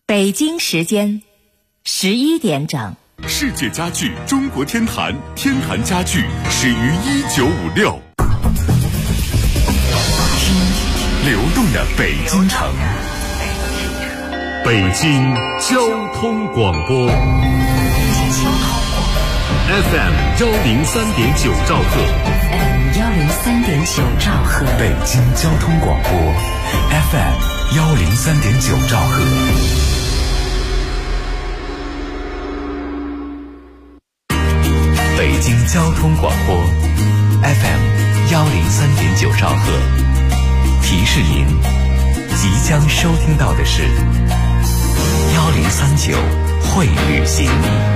北京时间11点整。 世界家具中国天坛，天坛家具始于1956。流动的北京城，北京交通广播 FM 103.9兆赫 103.9兆赫， 北京交通广播 FM 103.9兆赫。北京交通广播 FM 103.9兆赫，提示您即将收听到的是1039会旅行。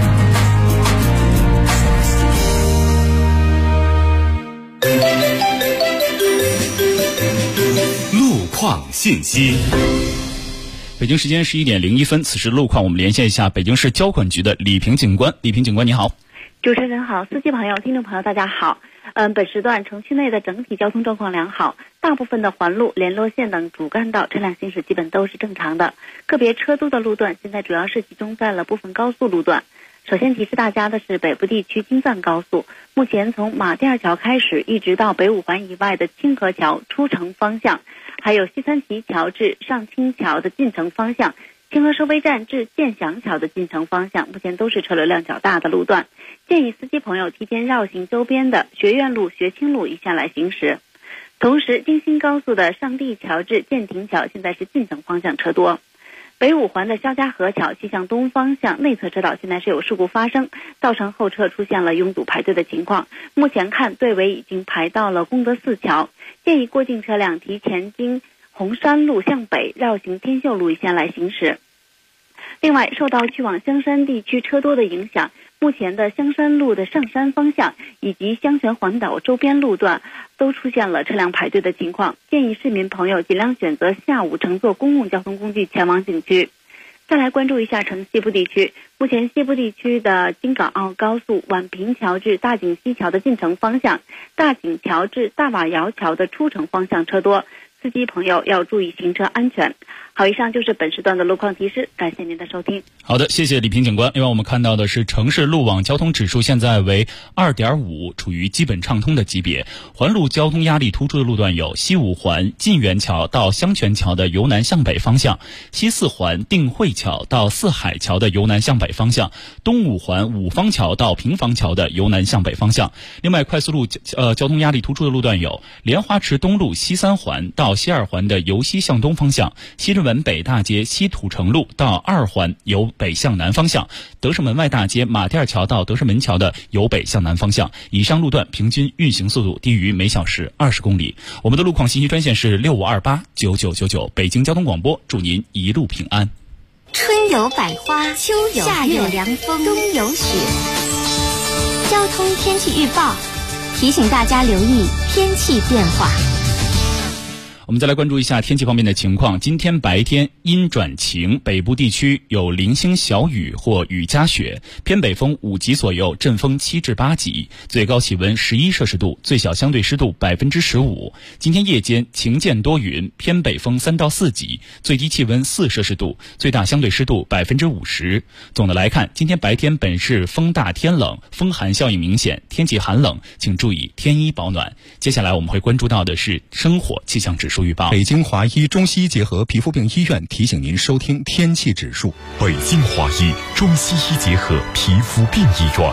路况信息。 北京时间11点01分，此时路况我们连线一下北京市交管局的李平警官。李平警官你好。 主持人好，司机朋友、听众朋友大家好。本时段城区内的整体交通状况良好，大部分的环路、联络线等主干道车辆行驶基本都是正常的。个别车多的路段现在主要是集中在了部分高速路段。首先提示大家的是北部地区京藏高速，目前从马甸二桥开始一直到北五环以外的清河桥出城方向，还有西三旗桥至上清桥的进城方向，清河收费站至建祥桥的进城方向，目前都是车流量较大的路段，建议司机朋友提前绕行周边的学院路、学清路一线来行驶。同时京新高速的上地桥至建亭桥现在是进城方向车多。北五环的肖家河桥西向东方向内侧车道现在是有事故发生，造成后车出现了拥堵排队的情况，目前看队尾已经排到了功德寺桥，建议过境车辆提前经红山路向北绕行天秀路一线来行驶。另外，受到去往香山地区车多的影响，目前的香山路的上山方向以及香泉环岛周边路段都出现了车辆排队的情况，建议市民朋友尽量选择下午乘坐公共交通工具前往景区。再来关注一下城西部地区，目前西部地区的京港澳高速宛平桥至大井西桥的进城方向，大井桥至大瓦窑桥的出城方向车多，司机朋友要注意行车安全。好，以上就是本时段的路况提示，感谢您的收听。 好的，谢谢李平警官。另外我们看到的是城市路网交通指数现在为 2.5， 处于基本畅通的级别。环路交通压力突出的路段有西五环晋源桥到香泉桥的由南向北方向，西四环定慧桥到四海桥的由南向北方向，东五环五方桥到平房桥的由南向北方向。另外快速路交通压力突出的路段有莲花池东路西三环到西二环的由西向东方向，西直门北大街西土城路到二环由北向南方向，德胜门外大街马甸桥到德胜门桥的由北向南方向。以上路段平均运行速度低于每小时20公里。我们的路况信息专线是65289999，北京交通广播，祝您一路平安。 春有百花，秋有夏有凉风，冬有雪。交通天气预报提醒大家留意天气变化。 我们再来关注一下天气方面的情况。今天白天阴转晴，北部地区有零星小雨或雨夹雪，偏北风5级左右，阵风7至8级，最高气温11摄氏度，最小相对湿度15%。今天夜间晴间多云，偏北风3到4级，最低气温4摄氏度，最大相对湿度50%。总的来看，今天白天本市风大天冷，风寒效应明显，天气寒冷，请注意添衣保暖。接下来我们会关注到的是生活气象指数预报。 北京华医中西医结合皮肤病医院提醒您收听天气指数。 北京华医中西医结合皮肤病医院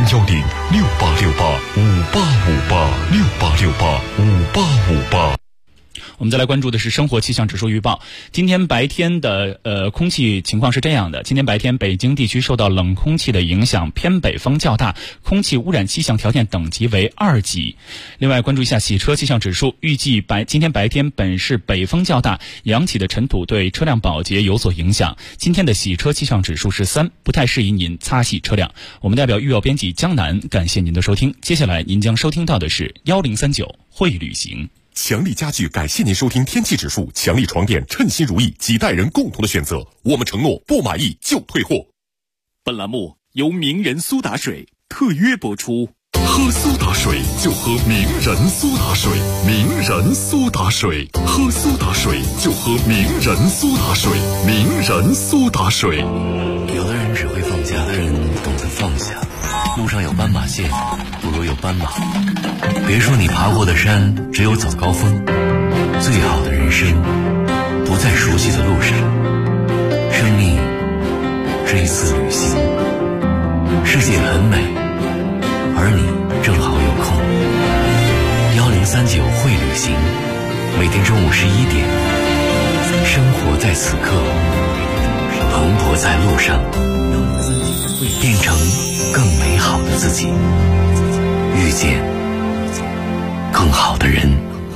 ，0106868585858，68685858。 我们再来关注的是生活气象指数预报。今天白天的空气情况是这样的：今天白天北京地区受到冷空气的影响，偏北风较大，空气污染气象条件等级为2级。另外关注一下洗车气象指数，预计今天白天本市北风较大，扬起的尘土对车辆保洁有所影响。今天的洗车气象指数是3，不太适宜您擦洗车辆。我们代表预报编辑江南感谢您的收听。接下来您将收听到的是1039会旅行。 强力家具感谢您收听天气指数，强力床垫称心如意，几代人共同的选择，我们承诺不满意就退货。本栏目由名人苏打水特约播出。 喝苏打水就喝名人苏打水，名人苏打水，喝苏打水就喝名人苏打水，名人苏打水。 有的人只会放假，有的人懂得放下。路上有斑马线，不如有斑马。别说你爬过的山只有早高峰，最好的人生不在熟悉的路上。生命是一次旅行，世界很美，而你正好有空。1039会旅行，每天中午11点，生活在此刻，蓬勃在路上，变成更美好的自己，遇见更好的人。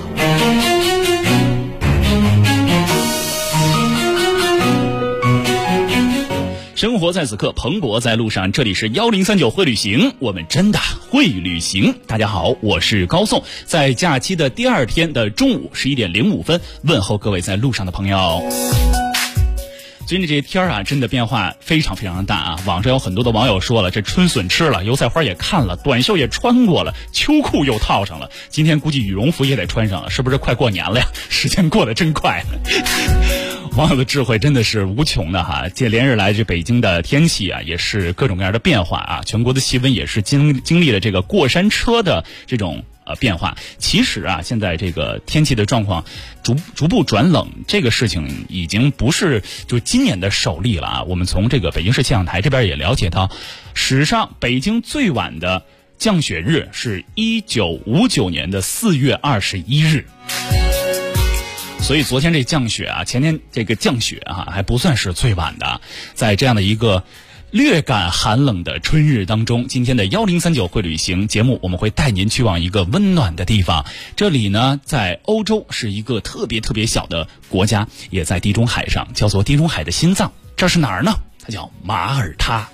生活在此刻，蓬勃在路上。这里是1039会旅行，我们真的会旅行。大家好，我是高颂，在假期的第2天的中午11点05分，问候各位在路上的朋友。最近这些天啊，真的变化非常非常的大啊！网上有很多的网友说了，这春笋吃了，油菜花也看了，短袖也穿过了，秋裤又套上了，今天估计羽绒服也得穿上了，是不是快过年了呀？时间过得真快。网友的智慧真的是无穷的哈！这连日来，这北京的天气啊，也是各种各样的变化啊，全国的气温也是经历了这个过山车的这种变化。其实啊，现在这个天气的状况逐步转冷，这个事情已经不是就今年的首例了啊。我们从这个北京市气象台这边也了解到，史上北京最晚的降雪日是1959年的4月21日。所以昨天这降雪啊，前天这个降雪啊，还不算是最晚的。在这样的一个略感寒冷的春日当中，今天的1039会旅行节目，我们会带您去往一个温暖的地方。这里呢，在欧洲是一个特别特别小的国家，也在地中海上，叫做地中海的心脏。这是哪儿呢？它叫马耳他。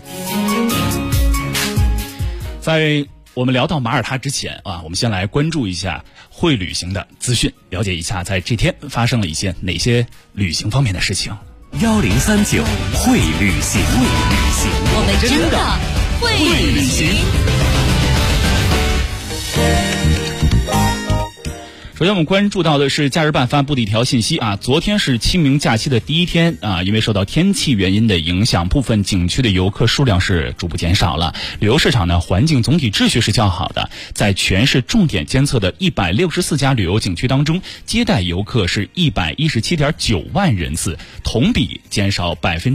在我们聊到马耳他之前啊，我们先来关注一下会旅行的资讯，了解一下在这天发生了一些哪些旅行方面的事情。 1039会旅行， 我们真的会旅行。 首先我们关注到的是假日办发布的一条信息啊，昨天是清明假期的第一天啊，因为受到天气原因的影响，部分景区的游客数量是逐步减少了。旅游市场呢，环境总体秩序是较好的，在全市重点监测的164家旅游景区当中，接待游客是117.9万人次，同比减少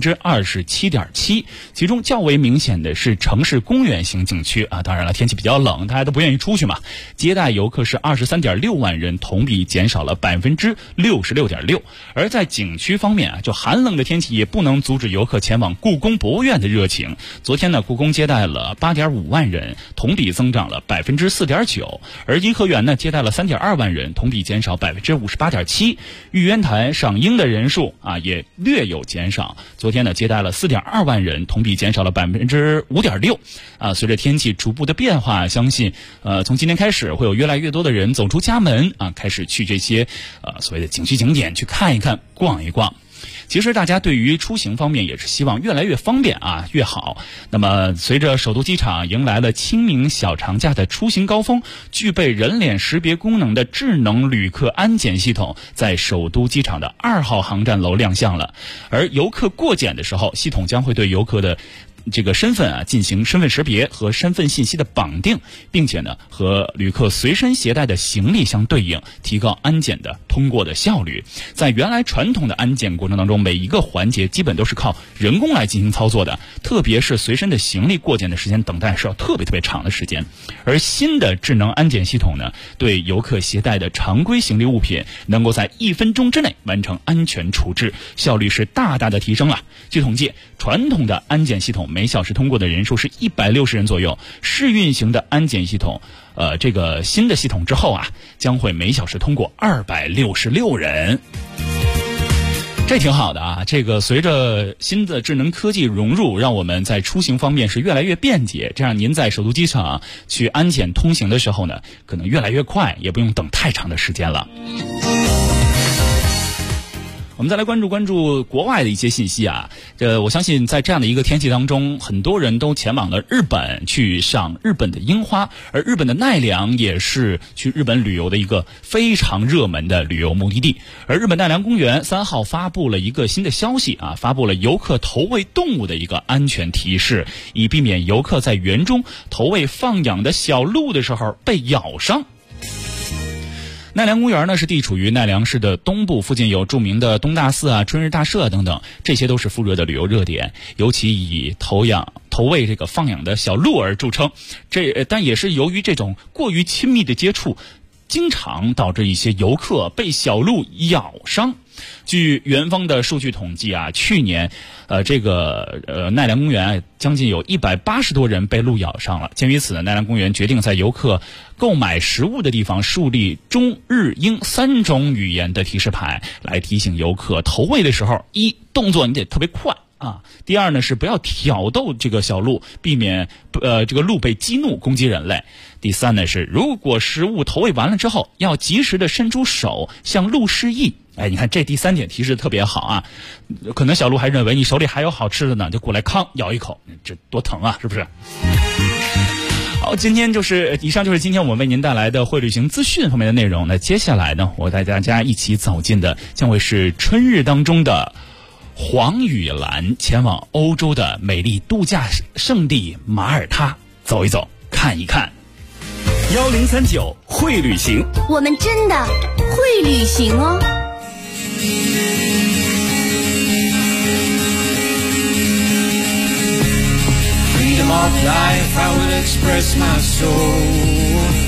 27.7%。其中较为明显的是城市公园型景区啊，当然了，天气比较冷，大家都不愿意出去嘛，接待游客是23.6万人，同比减少了66.6%。而在景区方面啊，就寒冷的天气也不能阻止游客前往故宫博物院的热情。昨天呢，故宫接待了8.5万人，同比增长了4.9%。而颐和园呢，接待了3.2万人，同比减少58.7%。玉渊潭赏樱的人数啊，也略有减少。昨天呢，接待了4.2万人，同比减少了5.6%。啊，随着天气逐步的变化，相信从今天开始会有越来越多的人走出家门啊，开始去这些所谓的景区景点去看一看、逛一逛。其实大家对于出行方面也是希望越来越方便啊，越好。那么随着首都机场迎来了清明小长假的出行高峰，具备人脸识别功能的智能旅客安检系统在首都机场的2号航站楼亮相了。而游客过检的时候，系统将会对游客的这个身份啊进行身份识别和身份信息的绑定，并且呢和旅客随身携带的行李相对应，提高安检的通过的效率。在原来传统的安检过程当中，每一个环节基本都是靠人工来进行操作的，特别是随身的行李过检的时间等待是要特别长的时间。而新的智能安检系统呢，对游客携带的常规行李物品能够在1分钟之内完成安全处置，效率是大大的提升了。据统计，传统的安检系统每小时通过的人数是160人左右，试运行的安检系统这个新的系统之后啊，将会每小时通过266人。这挺好的啊，这个随着新的智能科技融入，让我们在出行方面是越来越便捷，这样您在首都机场去安检通行的时候呢，可能越来越快，也不用等太长的时间了。 我们再来关注国外的一些信息啊。我相信在这样的一个天气当中，很多人都前往了日本去赏日本的樱花，而日本的奈良也是去日本旅游的一个非常热门的旅游目的地。而日本奈良公园3号发布了一个新的消息啊，发布了游客投喂动物的一个安全提示，以避免游客在园中投喂放养的小鹿的时候被咬伤。奈良公园呢是地处于奈良市的东部，附近有著名的东大寺啊、春日大社等等，这些都是副热的旅游热点，尤其以投喂这个放养的小鹿而著称。但也是由于这种过于亲密的接触，经常导致一些游客被小鹿咬伤。据园方的数据统计啊，去年奈良公园将近有180多人被鹿咬伤了。鉴于此呢，奈良公园决定在游客购买食物的地方树立中日英3种语言的提示牌，来提醒游客投喂的时候，一，动作你得特别快啊，第二呢是不要挑逗这个小鹿，避免这个鹿被激怒攻击人类。第三呢是如果食物投喂完了之后，要及时的伸出手向鹿示意。哎，你看这第3点提示特别好啊，可能小鹿还认为你手里还有好吃的呢，就过来康咬一口，这多疼啊，是不是？好，以上就是今天我们为您带来的会旅行资讯方面的内容。那接下来呢，我带大家一起走进的将会是春日当中的黄雨兰前往欧洲的美丽度假胜地马耳他走一走看一看。 1039会旅行， 我们真的会旅行哦。 Freedom of life, I will express my soul.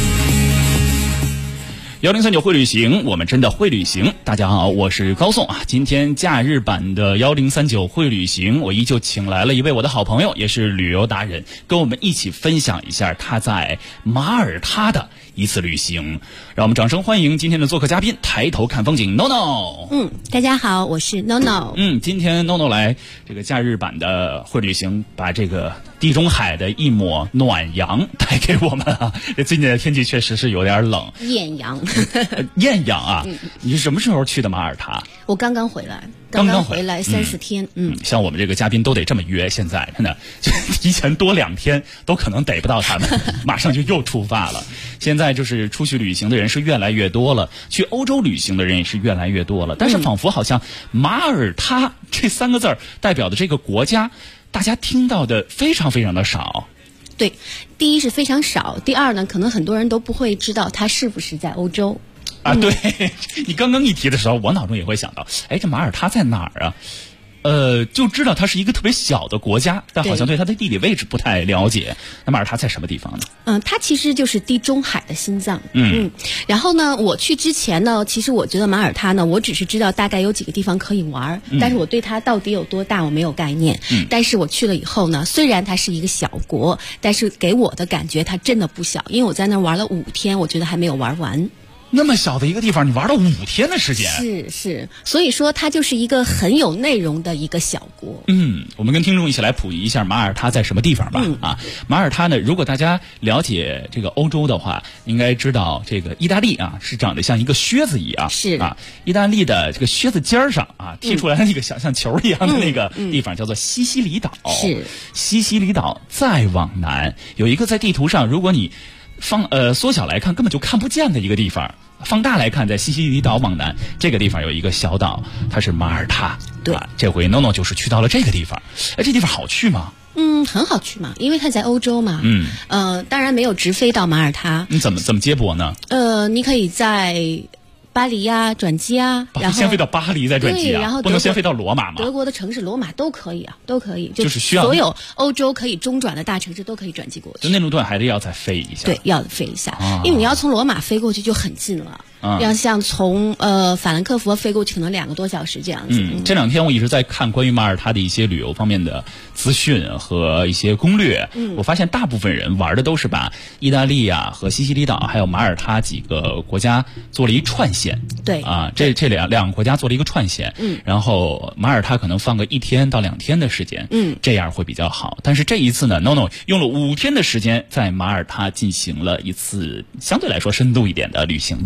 1039会旅行，我们真的会旅行。大家好，我是高颂啊。今天假日版的1039会旅行，我依旧请来了一位我的好朋友，也是旅游达人，跟我们一起分享一下他在马耳他的一次旅行。让我们掌声欢迎今天的做客嘉宾，抬头看风景 NONO。 大家好，我是 NONO。 今天 NONO 来这个假日版的会旅行，把这个地中海的一抹暖阳带给我们啊。这最近的天气确实是有点冷， 艳阳。 艳阳啊！你是什么时候去的马耳他？ 我刚刚回来， 刚回来3-4天。 像我们这个嘉宾都得这么约，现在真的就提前多2天都可能逮不到他们，马上就又出发了。现在就是出去旅行的人是越来越多了，去欧洲旅行的人也是越来越多了，但是仿佛好像马耳他这3个字代表的这个国家，大家听到的非常非常的少。 对，第一是非常少，第二呢，可能很多人都不会知道它是不是在欧洲啊。对，你刚刚一提的时候，我脑中也会想到，这马耳他在哪儿啊？就知道它是一个特别小的国家，但好像对它的地理位置不太了解。那马耳他在什么地方呢？ 它其实就是地中海的心脏。然后呢，我去之前呢，其实我觉得马耳他呢，我只是知道大概有几个地方可以玩，但是我对它到底有多大我没有概念。但是我去了以后呢，虽然它是一个小国，但是给我的感觉它真的不小，因为我在那玩了5天，我觉得还没有玩完。 那么小的一个地方，你玩了5天的时间， 是，所以说它就是一个很有内容的一个小国。 我们跟听众一起来普及一下马耳他在什么地方吧。马耳他呢，如果大家了解这个欧洲的话，应该知道这个意大利啊是长得像一个靴子一样， 是啊，意大利的这个靴子尖上啊踢出来的那个像球一样的那个地方叫做西西里岛。 是西西里岛再往南有一个在地图上，如果你缩小来看根本就看不见的一个地方，放大来看，在西西里岛往南这个地方有一个小岛，它是马耳他。 对， 这回 NONO 就是去到了这个地方。这地方好去吗？ 很好去嘛，因为它在欧洲嘛。当然没有直飞到马耳他。 你怎么接驳呢？ 你可以在巴黎呀转机啊，然后先飞到巴黎再转机啊， 然后不能先飞到罗马吗？ 德国的城市罗马都可以啊，都可以， 就是需要所有欧洲可以中转的大城市都可以转机过去。 就那路段还是要再飞一下。 对，要飞一下，因为你要从罗马飞过去就很近了。要像从法兰克福飞过去可能2个多小时这样子。 这2天我一直在看关于马耳他的一些旅游方面的资讯和一些攻略。我发现大部分人玩的都是把意大利啊和西西里岛还有马耳他几个国家做了一串线。 对啊，这两个国家做了一个串线。然后马耳他可能放个1天到2天的时间。这样会比较好。但是这一次呢 ，NONO 用了5天的时间在马耳他进行了一次相对来说深度一点的旅行吧。 是。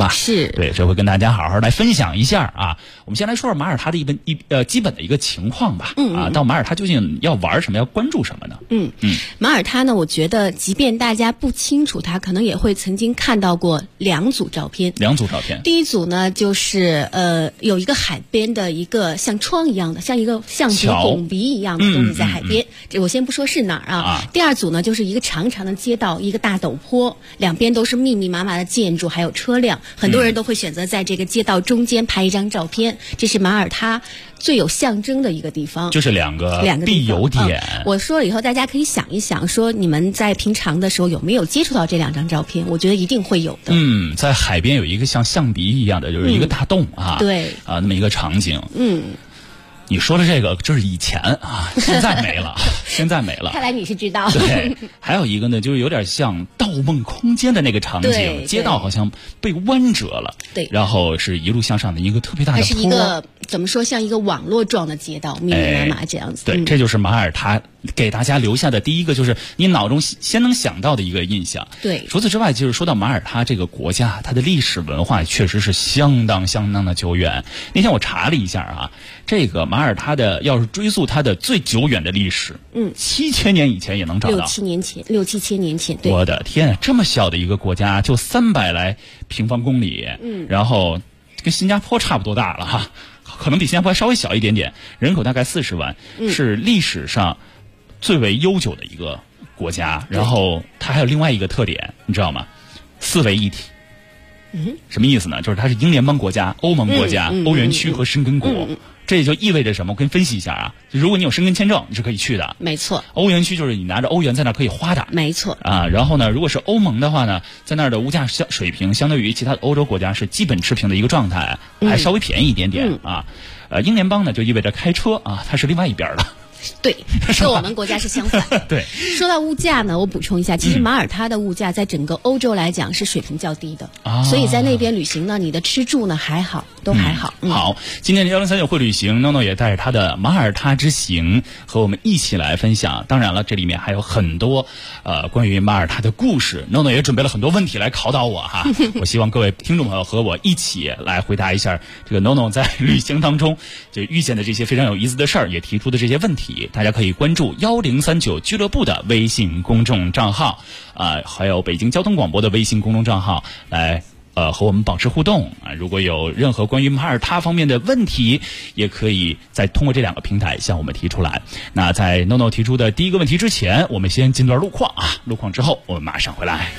是， 对，这会跟大家好好来分享一下啊。我们先来说说马耳他的基本的一个情况吧。到马耳他究竟要玩什么，要关注什么呢？ 马耳他呢，我觉得即便大家不清楚它，可能也会曾经看到过2组照片。第一组呢，就是有一个海边的一个像窗一样的，像一个象形拱鼻一样的东西在海边。这我先不说是哪儿啊。第二组呢，就是一个长长的街道，一个大陡坡，两边都是密密麻麻的建筑，还有车辆，很多人都会选择在这个街道中间拍一张照片。这是马耳他最有象征的一个地方， 就是两个必游点。 我说了以后，大家可以想一想，说你们在平常的时候有没有接触到这2张照片？我觉得一定会有的。 在海边有一个像象鼻一样的，就是一个大洞啊， 对啊，那么一个场景。你说的这个就是以前啊，现在没了， 看来你是知道。 对，还有一个呢，就是有点像《盗梦空间》的那个场景，街道好像被弯折了， 对， 然后是一路向上的一个特别大的坡， 它是一个怎么说，像一个网络状的街道，密密麻麻这样子。 对，这就是马耳他给大家留下的第一个，就是你脑中先能想到的一个印象。 对， 除此之外，就是说到马耳他这个国家，它的历史文化确实是相当的久远。那天我查了一下啊，这个马耳他的要是追溯它的最久远的历史，7000年以前也能找到 ，6、7千年前。对， 我的天，这么小的一个国家，就300来平方公里，然后跟新加坡差不多大了哈，可能比新加坡还稍微小一点点，人口大概40万，是历史上最为悠久的一个国家。然后它还有另外一个特点，你知道吗？4位一体。什么意思呢？就是它是英联邦国家、欧盟国家、欧元区和申根国。这也就意味着什么？我跟你分析一下啊。如果你有申根签证，你是可以去的。 没错。 欧元区就是你拿着欧元在那儿可以花的。 没错。 啊，然后呢，如果是欧盟的话呢，在那儿的物价水平相对于其他的欧洲国家是基本持平的一个状态，还稍微便宜一点点啊。英联邦呢就意味着开车啊，它是另外一边的。 对，跟我们国家是相反。 对， 说到物价呢，我补充一下，其实马耳他的物价在整个欧洲来讲是水平较低的，所以在那边旅行呢，你的吃住呢还好，都还好。 好，今天的1039会旅行，NONO也带着他的马耳他之行和我们一起来分享。当然了，这里面还有很多关于马耳他的故事，NONO也准备了很多问题来考倒我哈。我希望各位听众朋友和我一起来回答一下这个 NONO 在旅行当中就遇见的这些非常有意思的事儿，也提出的这些问题。大家可以关注1039俱乐部的微信公众账号还有北京交通广播的微信公众账号来和我们保持互动啊。如果有任何关于马耳他方面的问题，也可以再通过这2个平台向我们提出来。那在 NONO 提出的第一个问题之前，我们先进段路况啊，路况之后我们马上回来。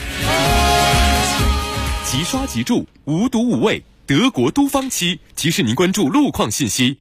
即刷即住，无毒无味，德国都方漆提示您关注路况信息。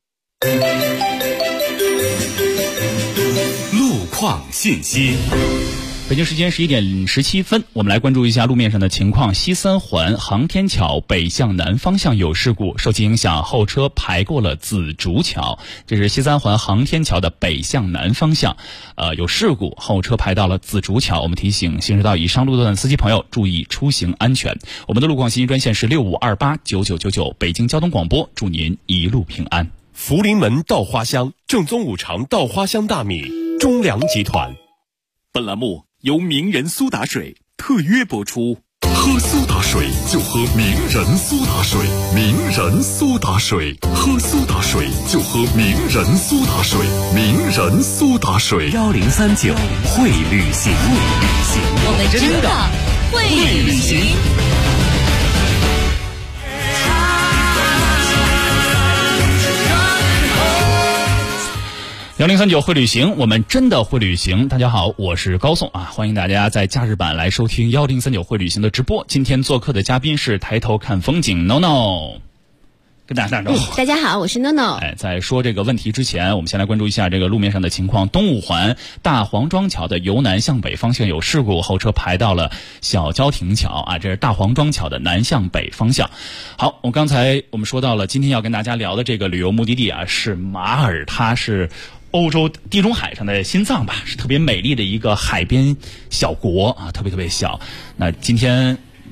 路况信息。 北京时间11点17分，我们来关注一下路面上的情况。西三环航天桥北向南方向有事故，受其影响，后车排过了紫竹桥。这是西三环航天桥的北向南方向，有事故，后车排到了紫竹桥。我们提醒行驶到以上路段的司机朋友注意出行安全。我们的路况信息专线是65289999，北京交通广播，祝您一路平安。 福临门稻花香，正宗五常稻花香大米，中粮集团。 本栏目由名人苏打水特约播出。 喝苏打水就喝名人苏打水，名人苏打水，喝苏打水就喝名人苏打水，名人苏打水。 1039会旅行， 我们真的会旅行。 1039会旅行，我们真的会旅行。大家好，我是高颂啊，欢迎大家在假日版来收听1039会旅行的直播。今天做客的嘉宾是抬头看风景 NONO， 跟大家打招呼。 大家好，我是 NONO。 在说这个问题之前，我们先来关注一下这个路面上的情况。东五环大黄庄桥的由南向北方向有事故，后车排到了小交亭桥啊，这是大黄庄桥的南向北方向。好，刚才我们说到了，今天要跟大家聊的这个旅游目的地啊，是马耳他，是欧洲地中海上的心脏吧，是特别美丽的一个海边小国啊，特别小。那今天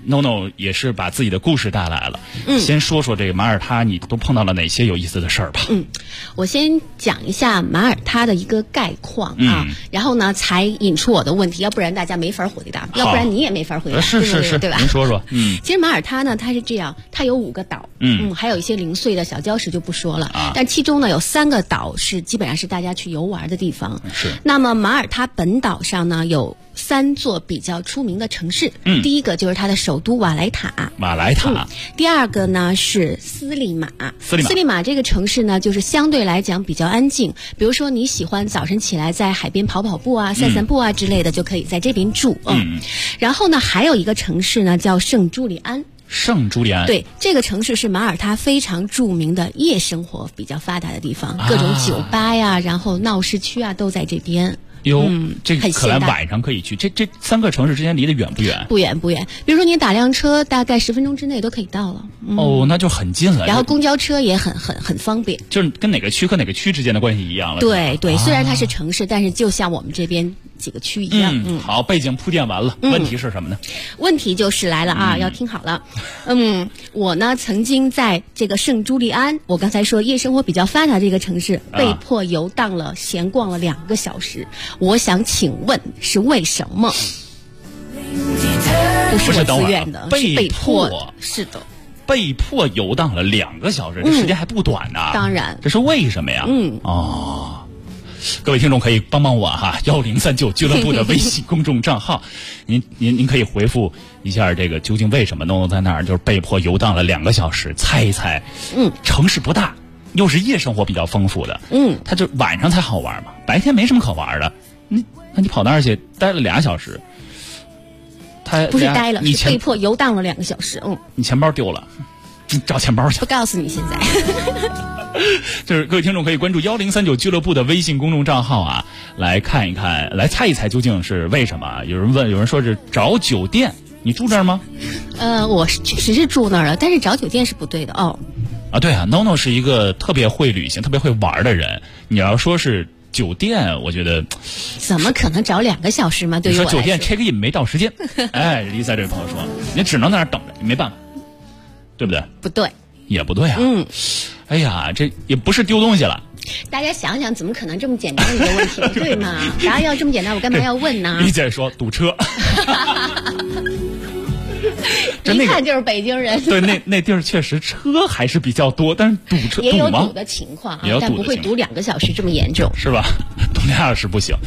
，NONO 也是把自己的故事带来了。先说说这个马耳他，你都碰到了哪些有意思的事儿吧？ 我先讲一下马耳他的一个概况啊，然后呢才引出我的问题，要不然大家没法回答，要不然你也没法回答， 是， 对吧？ 您说说。 其实马耳他呢，它是这样，它有5个岛，还有一些零碎的小礁石就不说了，但其中呢有3个岛是基本上是大家去游玩的地方。 是。 那么马耳他本岛上呢有3座比较出名的城市，第一个就是它的首都瓦莱塔，第二个呢是斯利马这个城市呢，就是相对来讲比较安静，比如说你喜欢早晨起来在海边跑步啊、散散步啊之类的，就可以在这边住。然后呢，还有一个城市呢叫圣朱利安。对，这个城市是马耳他非常著名的夜生活比较发达的地方，各种酒吧呀，然后闹市区啊都在这边。 这个可能晚上可以去。这3个城市之间离得远不远？ 不远。比如说你打辆车，大概10分钟之内都可以到了。 那就很近了。 然后公交车也很方便， 就是跟哪个区和哪个区之间的关系一样了。 对，虽然它是城市，但是就像我们这边几个区一样。 好，背景铺垫完了，问题是什么呢？ 问题就是来了啊，要听好了。我呢曾经在这个圣朱利安，我刚才说夜生活比较发达这个城市，被迫游荡了、闲逛了2个小时。我想请问是为什么？不是我自愿的，是被迫的。是的， 被迫游荡了2个小时，这时间还不短呢。 当然， 这是为什么呀？各位听众可以帮我哈，1039俱乐部的微信公众账号，您可以回复一下这个究竟为什么NONO在那儿就是被迫游荡了2个小时，猜一猜。城市不大，又是夜生活比较丰富的，它就晚上才好玩嘛，白天没什么可玩的。那你跑那儿去待了2小时， 不是待了，是被迫游荡了2个小时。 你钱包丢了，你找钱包去。 不告诉你现在。 就是各位听众可以关注1039俱乐部的微信公众账号啊，来看一看，来猜一猜究竟是为什么。有人说是找酒店，你住这儿吗？ 我确实是住那儿了，但是找酒店是不对的哦。 对啊 ，NONO 是一个特别会旅行、特别会玩的人。你要说是酒店，我觉得怎么可能找2个小时嘛？对于我来说， 酒店 check in 没到时间。Lisa 这位朋友说，你只能在那儿等着，你没办法，对不对？ 不对， 也不对啊。哎呀，这也不是丢东西了。 大家想想，怎么可能这么简单的一个问题，对吗？答案要这么简单，我干嘛要问呢？ 你姐说堵车。 一看就是北京人。 对，那地儿确实车还是比较多，但是堵车也有堵的情况啊，但不会堵2个小时这么严重， 是吧？堵2小时不行。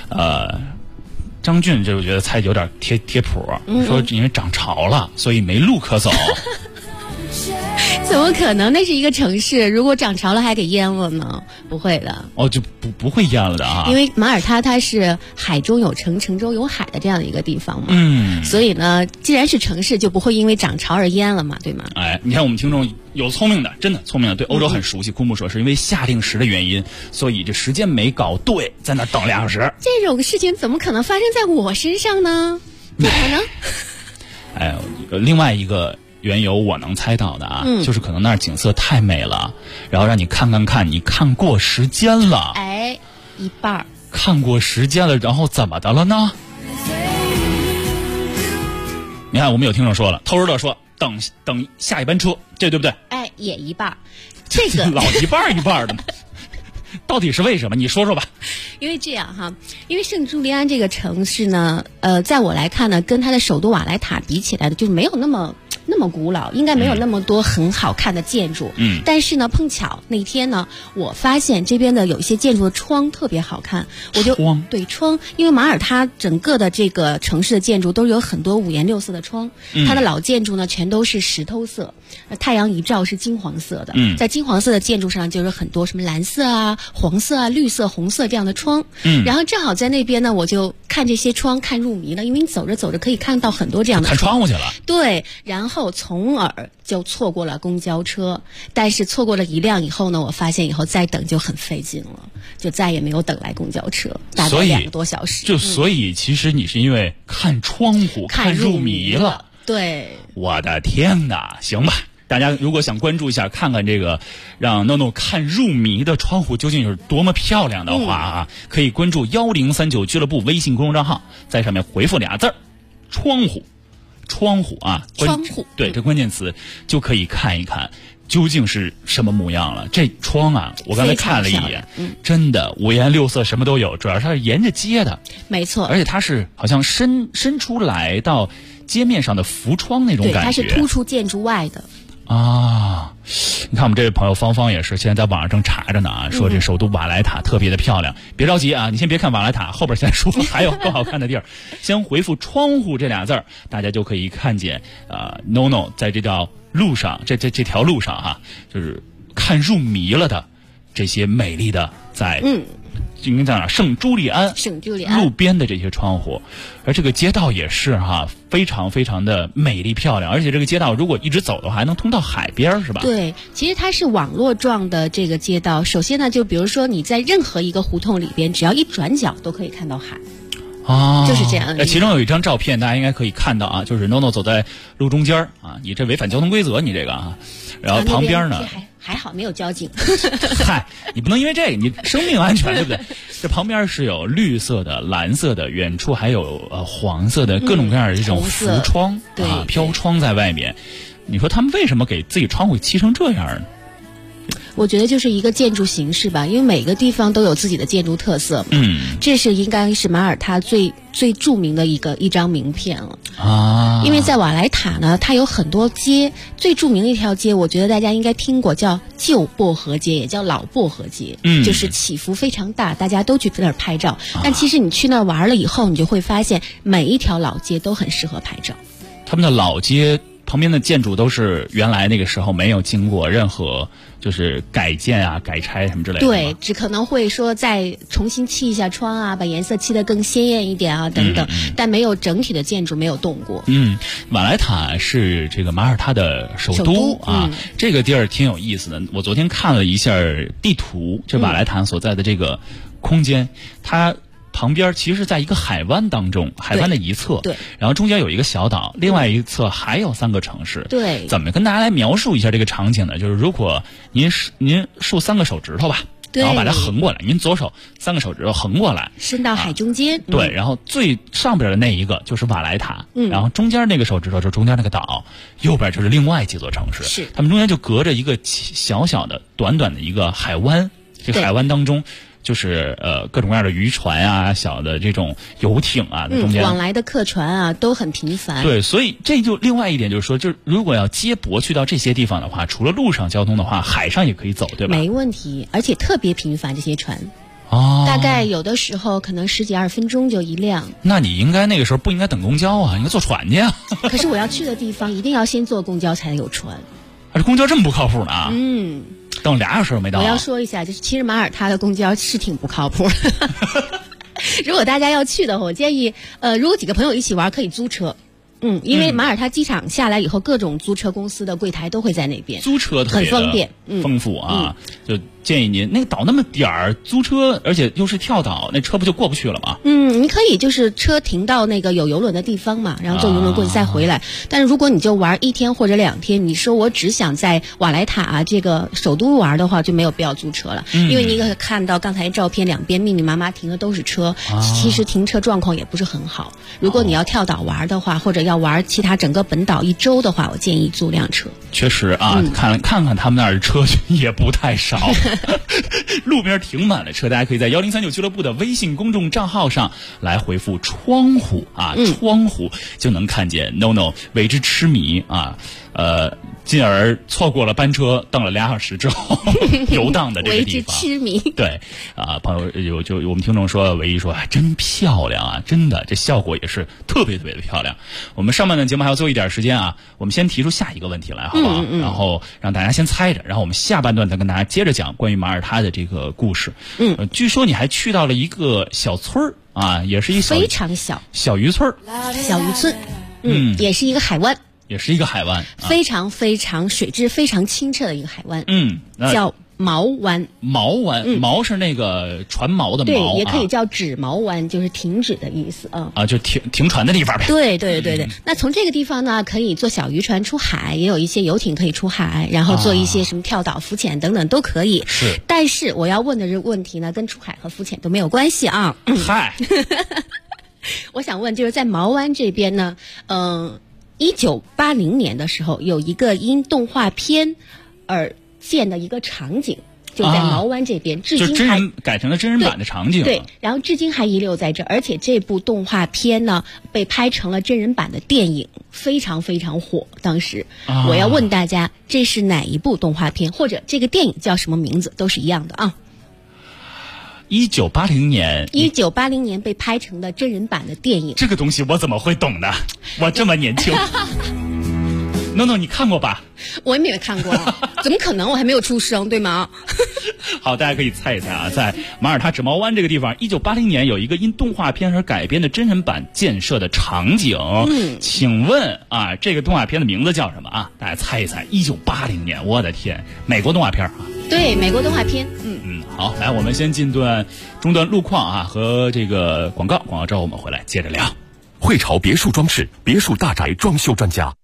张俊这我觉得猜有点贴谱，说因为涨潮了，所以没路可走。 怎么可能？那是一个城市，如果涨潮了还给淹了呢？不会的。 就不会淹了的啊。 因为马耳他它是海中有城，城中有海的这样的一个地方嘛。所以呢，既然是城市，就不会因为涨潮而淹了嘛，对吗？ 你看我们听众有聪明的，真的聪明的，对欧洲很熟悉。枯木说是因为下定时的原因，所以这时间没搞对，在那等2小时。 这种事情怎么可能发生在我身上呢？不可能。 另外一个缘由我能猜到的啊，就是可能那儿景色太美了，然后让你看，你看过时间了。 一半看过时间了，然后怎么的了呢？你看，我们有听众说了，偷着乐说等下一班车，这对不对？ 也一半，这个老一半的。到底是为什么？你说说吧。 因为这样哈，因为圣朱利安这个城市呢，在我来看呢，跟它的首都瓦莱塔比起来的，就没有那么古老，应该没有那么多很好看的建筑。但是呢，碰巧那天呢，我发现这边的有一些建筑的窗特别好看，我就对窗，因为马耳他整个的这个城市的建筑都有很多5颜6色的窗，它的老建筑呢全都是石头色，太阳一照是金黄色的。在金黄色的建筑上就是很多什么蓝色啊、黄色啊、绿色、红色这样的窗。然后正好在那边呢，我就看这些窗看入迷了，因为你走着走着可以看到很多这样的看窗户去了。 对，然后从而就错过了公交车，但是错过了1辆以后呢，我发现以后再等就很费劲了，就再也没有等来公交车，大概2个多小时。 所以其实你是因为看窗户看入迷了。 对， 我的天哪，行吧。大家如果想关注一下，看看这个让NONO看入迷的窗户究竟是多么漂亮的话啊，可以关注1039俱乐部微信公众账号，在上面回复俩字儿“窗户”。 窗户啊， 窗户， 对，这关键词就可以看一看究竟是什么模样了。这窗啊，我刚才看了一眼，真的五颜六色，什么都有，主要是它是沿着街的， 没错， 而且它是好像伸出来到街面上的浮窗那种感觉， 对，它是突出建筑外的。 啊，你看我们这位朋友芳芳也是，现在在网上正查着呢啊，说这首都瓦莱塔特别的漂亮。别着急啊，你先别看瓦莱塔，后边先说还有更好看的地儿。先回复窗户这俩字儿，大家就可以看见NONO 在这条路上，这条路上哈，就是看入迷了的这些美丽的在应该在哪？圣朱利安路边的这些窗户，而这个街道也是哈，非常非常的美丽漂亮，而且这个街道如果一直走的话，还能通到海边，是吧？ 对，其实它是网络状的这个街道。首先呢，就比如说你在任何一个胡同里边，只要一转角都可以看到海。 啊， 就是这样。 其中有一张照片，大家应该可以看到啊，就是 NONO 走在路中间啊，你这违反交通规则，你这个啊，然后旁边呢。 还好没有交警。 嗨，你不能因为这个，你生命安全对不对？这旁边是有绿色的、蓝色的，远处还有黄色的各种各样的这种浮窗啊，飘窗在外面。你说他们为什么给自己窗户漆成这样呢？ 我觉得就是一个建筑形式吧，因为每个地方都有自己的建筑特色。这是应该是马耳他最著名的一张名片了啊。因为在瓦莱塔呢，它有很多街，最著名的一条街，我觉得大家应该听过，叫旧薄荷街，也叫老薄荷街。就是起伏非常大，大家都去那儿拍照。但其实你去那儿玩了以后，你就会发现每一条老街都很适合拍照。 他们的老街旁边的建筑都是原来那个时候没有经过任何就是改建啊、改拆什么之类的。 对，只可能会说再重新漆一下窗啊，把颜色漆得更鲜艳一点啊，等等。但没有整体的建筑没有动过。 瓦莱塔是这个马耳他的首都啊，这个地儿挺有意思的。我昨天看了一下地图，这瓦莱塔所在的这个空间，它旁边其实是在一个海湾当中，海湾的一侧， 对， 然后中间有一个小岛，另外一侧还有3个城市， 对。 怎么跟大家来描述一下这个场景呢？就是如果您竖3个手指头吧，然后把它横过来，您左手3个手指头横过来， 伸到海中间， 对，然后最上边的那一个就是瓦莱塔，然后中间那个手指头就是中间那个岛，右边就是另外几座城市， 是， 他们中间就隔着一个小小的、短短的一个海湾，这个海湾当中。就是各种各样的渔船啊，小的这种游艇啊，中间往来的客船啊都很频繁。 对，所以这就另外一点就是说，就是如果要接驳去到这些地方的话，除了路上交通的话，海上也可以走，对吧？ 没问题，而且特别频繁这些船。大概有的时候可能10几20分钟就一辆。那你应该那个时候不应该等公交啊，应该坐船去啊。 可是我要去的地方一定要先坐公交才有船。 这公交这么不靠谱呢？等2小时都没到。 我要说一下，就是其实马耳他的公交是挺不靠谱。如果大家要去的话，我建议，如果几个朋友一起玩，可以租车。因为马耳他机场下来以后，各种租车公司的柜台都会在那边， 租车特别很方便， 丰富啊。就建议您那个岛那么点儿租车，而且又是跳岛，那车不就过不去了吗？ 你可以就是车停到那个有游轮的地方嘛，然后坐游轮过去再回来。但是如果你就玩1天或者2天，你说我只想在瓦莱塔这个首都玩的话，就没有必要租车了，因为你可以看到刚才照片两边密密麻麻停的都是车，其实停车状况也不是很好。如果你要跳岛玩的话，或者要玩其他整个本岛1周的话，我建议租辆车。 确实啊，看看他们那儿的车也不太少。路边停满了车，大家可以在1039俱乐部的微信公众账号上来回复窗户啊，窗户就能看见 NONO 为之痴迷啊，进而错过了班车，等了2小时之后游荡的这个地方， 为之痴迷。 对啊，朋友就我们听众说，唯一说真漂亮啊，真的这效果也是特别特别的漂亮。我们上半段节目还有最后一点时间啊，我们先提出下一个问题来，好不好？然后让大家先猜着，然后我们下半段再跟大家接着讲关于马耳他的这个故事。据说你还去到了一个小村儿啊，也是一个非常小渔村， 小渔村，也是一个海湾。 也是一个海湾， 非常非常水质非常清澈的一个海湾，叫锚湾。 锚是那个船锚的锚， 对，也可以叫止锚湾，就是停止的意思啊。 就停船的地方呗。 对。那从这个地方呢，可以坐小渔船出海，也有一些游艇可以出海，然后做一些什么跳岛、浮潜等等都可以。 是。 但是我要问的这个问题呢，跟出海和浮潜都没有关系啊。 嗨， 我想问，就是在锚湾这边呢， 1980年的时候，有一个因动画片而建的一个场景，就在毛湾这边，至今就真人改成了真人版的场景。 对，然后至今还遗留在这，而且这部动画片呢被拍成了真人版的电影，非常非常火。当时，我要问大家，这是哪一部动画片，或者这个电影叫什么名字，都是一样的啊。 1980年被拍成的真人版的电影， 这个东西我怎么会懂呢？我这么年轻。NONO 你看过吧？ 我也没有看过，怎么可能？我还没有出生，对吗？ 好，大家可以猜一猜啊，在马耳他纸毛湾这个地方，1980年有一个因动画片而改编的真人版建设的场景。请问啊，这个动画片的名字叫什么啊？大家猜一猜。1980年，我的天，美国动画片啊。 对，美国动画片。 好，来，我们先中段路况啊和这个广告之后我们回来接着聊。 汇潮别墅装饰，别墅大宅装修专家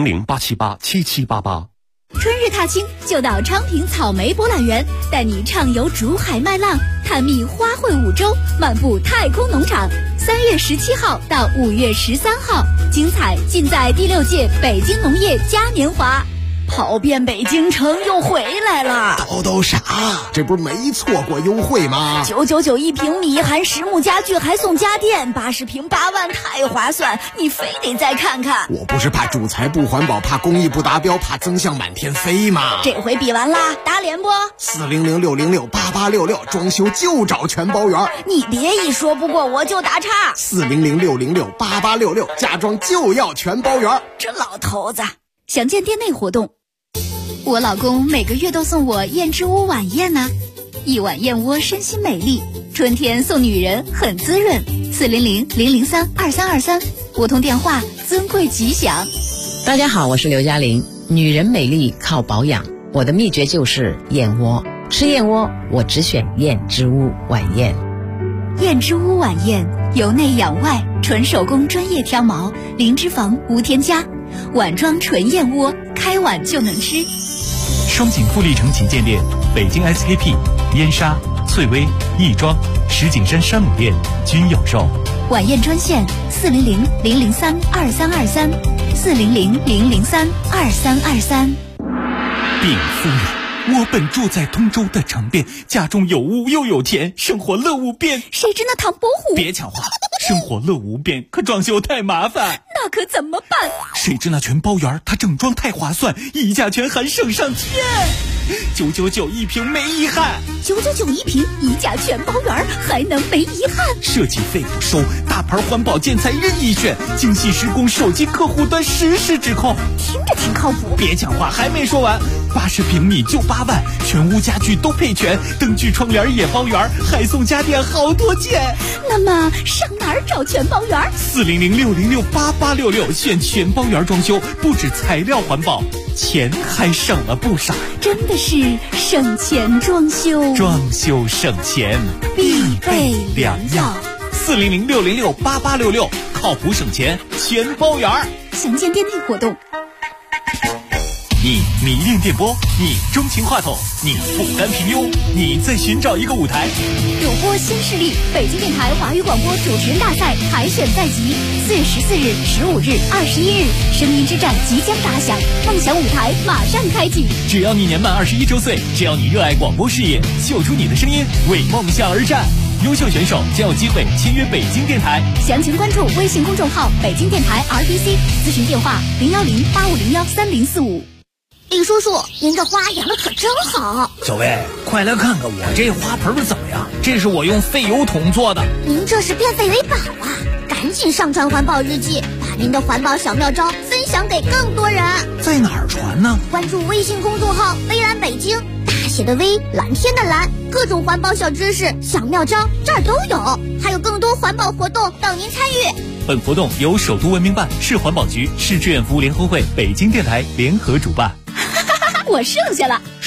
，400-878-7788。 春日踏青就到昌平草莓博览园，带你畅游竹海麦浪，探秘花卉五洲，漫步太空农场。3月17号到5月13号，精彩尽在第6届北京农业嘉年华。跑遍北京城又回来了， 都傻，这不是没错过优惠吗 ？999一平米，含实木家具还送家电，80平8万，太划算！你非得再看看。 我不是怕主材不环保，怕工艺不达标，怕增项满天飞吗？ 这回比完啦，打脸不 ？400-606-8866，装修就找全包圆。 你别一说不过我就打岔。 400-606-8866，家装就要全包圆。 这老头子。详见店内活动。我老公每个月都送我燕之屋晚宴呢，一碗燕窝身心美丽，春天送女人很滋润。400-003-2323，拨通电话，尊贵吉祥。 大家好，我是刘嘉玲。女人美丽靠保养，我的秘诀就是燕窝。吃燕窝，我只选燕之屋晚宴。 燕之屋晚宴，由内养外，纯手工专业挑毛，零脂肪无添加。碗装纯燕窝，开碗就能吃。 双井富力城旗舰店、北京 SKP、燕莎、翠微、亦庄、石景山山姆店均有售。 晚宴专线400-003-2323，400-003-2323。 禀夫人，我本住在通州的城边，家中有屋又有田，生活乐无边。 谁知那唐伯虎？ 别抢话，生活乐无边，可装修太麻烦。 那可怎么办？ 谁知那全包圆，它整装太划算，溢价全含省上天。999一瓶没遗憾 ，999一瓶，溢价全包圆，还能没遗憾？ 设计费不收，大牌环保建材任意选，精细施工，手机客户端实时指控。 听着挺靠谱。 别抢话，还没说完，80平米就8万，全屋家具都配全，灯具窗帘也包圆，还送家电好多件。 那么上哪儿找全包圆 ？400-606-8866，选全包圆装修，不止材料环保，钱还省了不少。 真的是省钱装修， 装修省钱必备良药。 400-606-8866，靠谱省钱全包圆。 详见店内活动。 你迷恋电波，你钟情话筒，你不甘平庸，你在寻找一个舞台。 主播新势力，北京电台华语广播主持人大赛海选在即，4月14日、15日、21日，声音之战即将打响，梦想舞台马上开启。 只要你年满21周岁，只要你热爱广播事业，秀出你的声音，为梦想而战。优秀选手将有机会签约北京电台。 详情关注微信公众号北京电台 RTC， 咨询电话010-8501-3045。李叔叔，您这花养的可真好。 小薇，快来看看我这花盆怎么样？这是我用废油桶做的。 您这是变废为宝啊！赶紧上传环保日记，把您的环保小妙招分享给更多人。 在哪儿传呢？ 关注微信公众号微蓝北京，大写的微，蓝天的蓝，各种环保小知识、小妙招这儿都有，还有更多环保活动等您参与。 本活动由首都文明办、市环保局、市志愿服务联合会、北京电台联合主办。 我剩下了。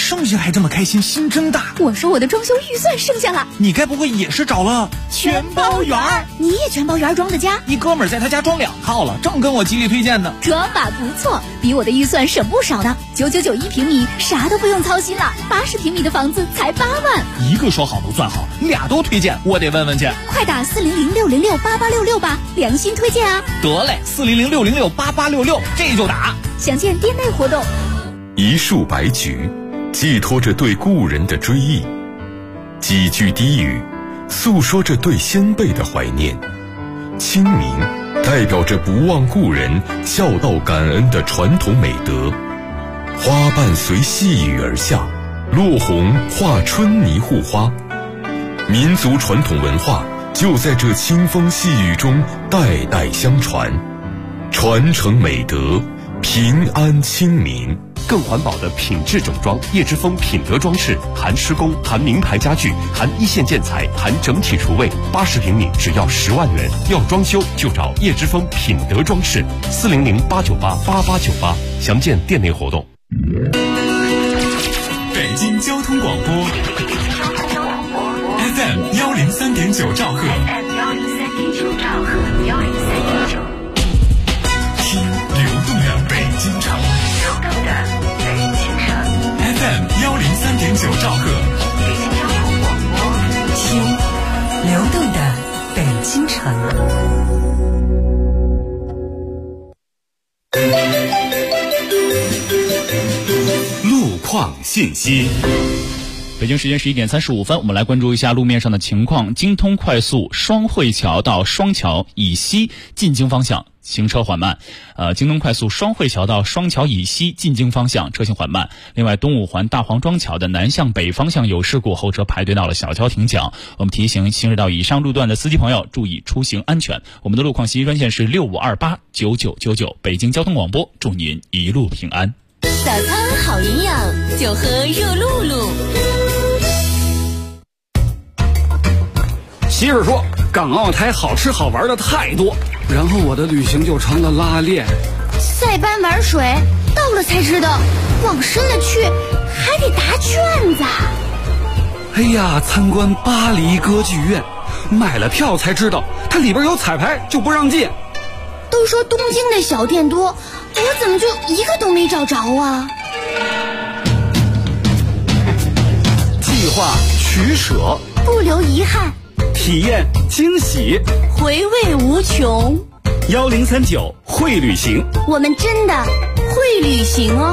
剩下还这么开心，心真大。 我说我的装修预算剩下了， 你该不会也是找了全包园？你也全包园装的家？ 一哥们儿在他家装2套了，正跟我极力推荐呢。 装法不错，比我的预算省不少呢。9991平米，啥都不用操心了。80平米的房子才8万。 一个说好不算好，2都推荐，我得问问去。 快打40060688866吧，良心推荐啊！ 得嘞，40060688866，这就打。 详见店内活动。 一束白菊，寄托着对故人的追忆；几句低语，诉说着对先辈的怀念。清明代表着不忘故人、孝道感恩的传统美德。花瓣随细雨而下，落红化春泥护花。民族传统文化就在这清风细雨中代代相传，传承美德，平安清明。 更环保的品质整装，叶之峰品德装饰，含施工，含名牌家具，含一线建材，含整体厨卫，80平米只要10万元。要装修就找叶之峰品德装饰，400-898-8898，详见店内活动。 北京交通广播 FM 103.9兆赫，听流动的北京城。FM 103.9兆赫， 北京交通广播，听流动的北京城。 路况信息。 北京时间11点35分，我们来关注一下路面上的情况。京通快速双汇桥到双桥以西进京方向行车缓慢，京通快速双汇桥到双桥以西进京方向车行缓慢。另外，东五环大黄庄桥的南向北方向有事故，后车排队到了小桥停讲。我们提醒行驶到以上路段的司机朋友注意出行安全。我们的路况信息专线是65289999，北京交通广播，祝您一路平安。 早餐好营养，就喝热露露。 媳妇说港澳台好吃好玩的太多，然后我的旅行就成了拉练。 塞班玩水，到了才知道往深了去还得答卷子。 哎呀，参观巴黎歌剧院，买了票才知道它里边有彩排就不让进。 都说东京的小店多，我怎么就一个都没找着啊？ 计划取舍， 不留遗憾， 体验惊喜， 回味无穷。 1039会旅行， 我们真的会旅行哦。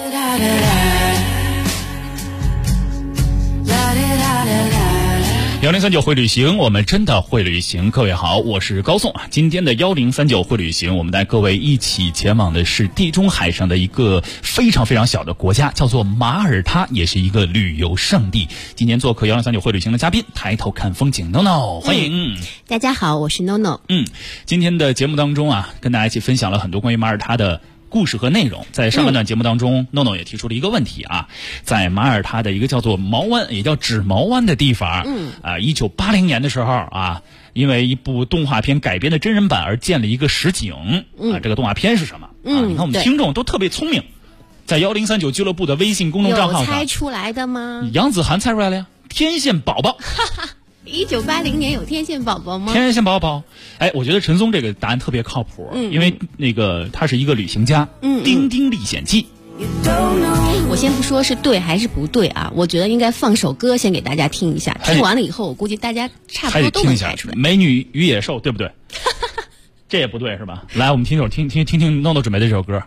1039会旅行，我们真的会旅行。各位好，我是高颂。今天的1039会旅行，我们带各位一起前往的是地中海上的一个非常非常小的国家，叫做马耳他，也是一个旅游胜地。今天做客1039会旅行的嘉宾，抬头看风景 NONO， 欢迎。 大家好，我是 NONO。 今天的节目当中啊，跟大家一起分享了很多关于马耳他的故事和内容。在上半段节目当中，NONO 也提出了一个问题啊，在马耳他的一个叫做毛湾，也叫指毛湾的地方，1980年的时候啊，因为一部动画片改编的真人版而建了一个实景这个动画片是什么你看我们听众都特别聪明，在1039俱乐部的微信公众账号上有猜出来的吗？ 杨子涵猜出来了呀，天线宝宝。 1980年有天线宝宝吗？ 天线宝宝，我觉得陈松这个答案特别靠谱，因为那个他是一个旅行家，丁丁历险记。 我先不说是对还是不对啊，我觉得应该放首歌先给大家听一下，听完了以后我估计大家差不多都能猜出来。 美女与野兽，对不对？这也不对是吧？来，我们听听 NONO 准备的这首歌。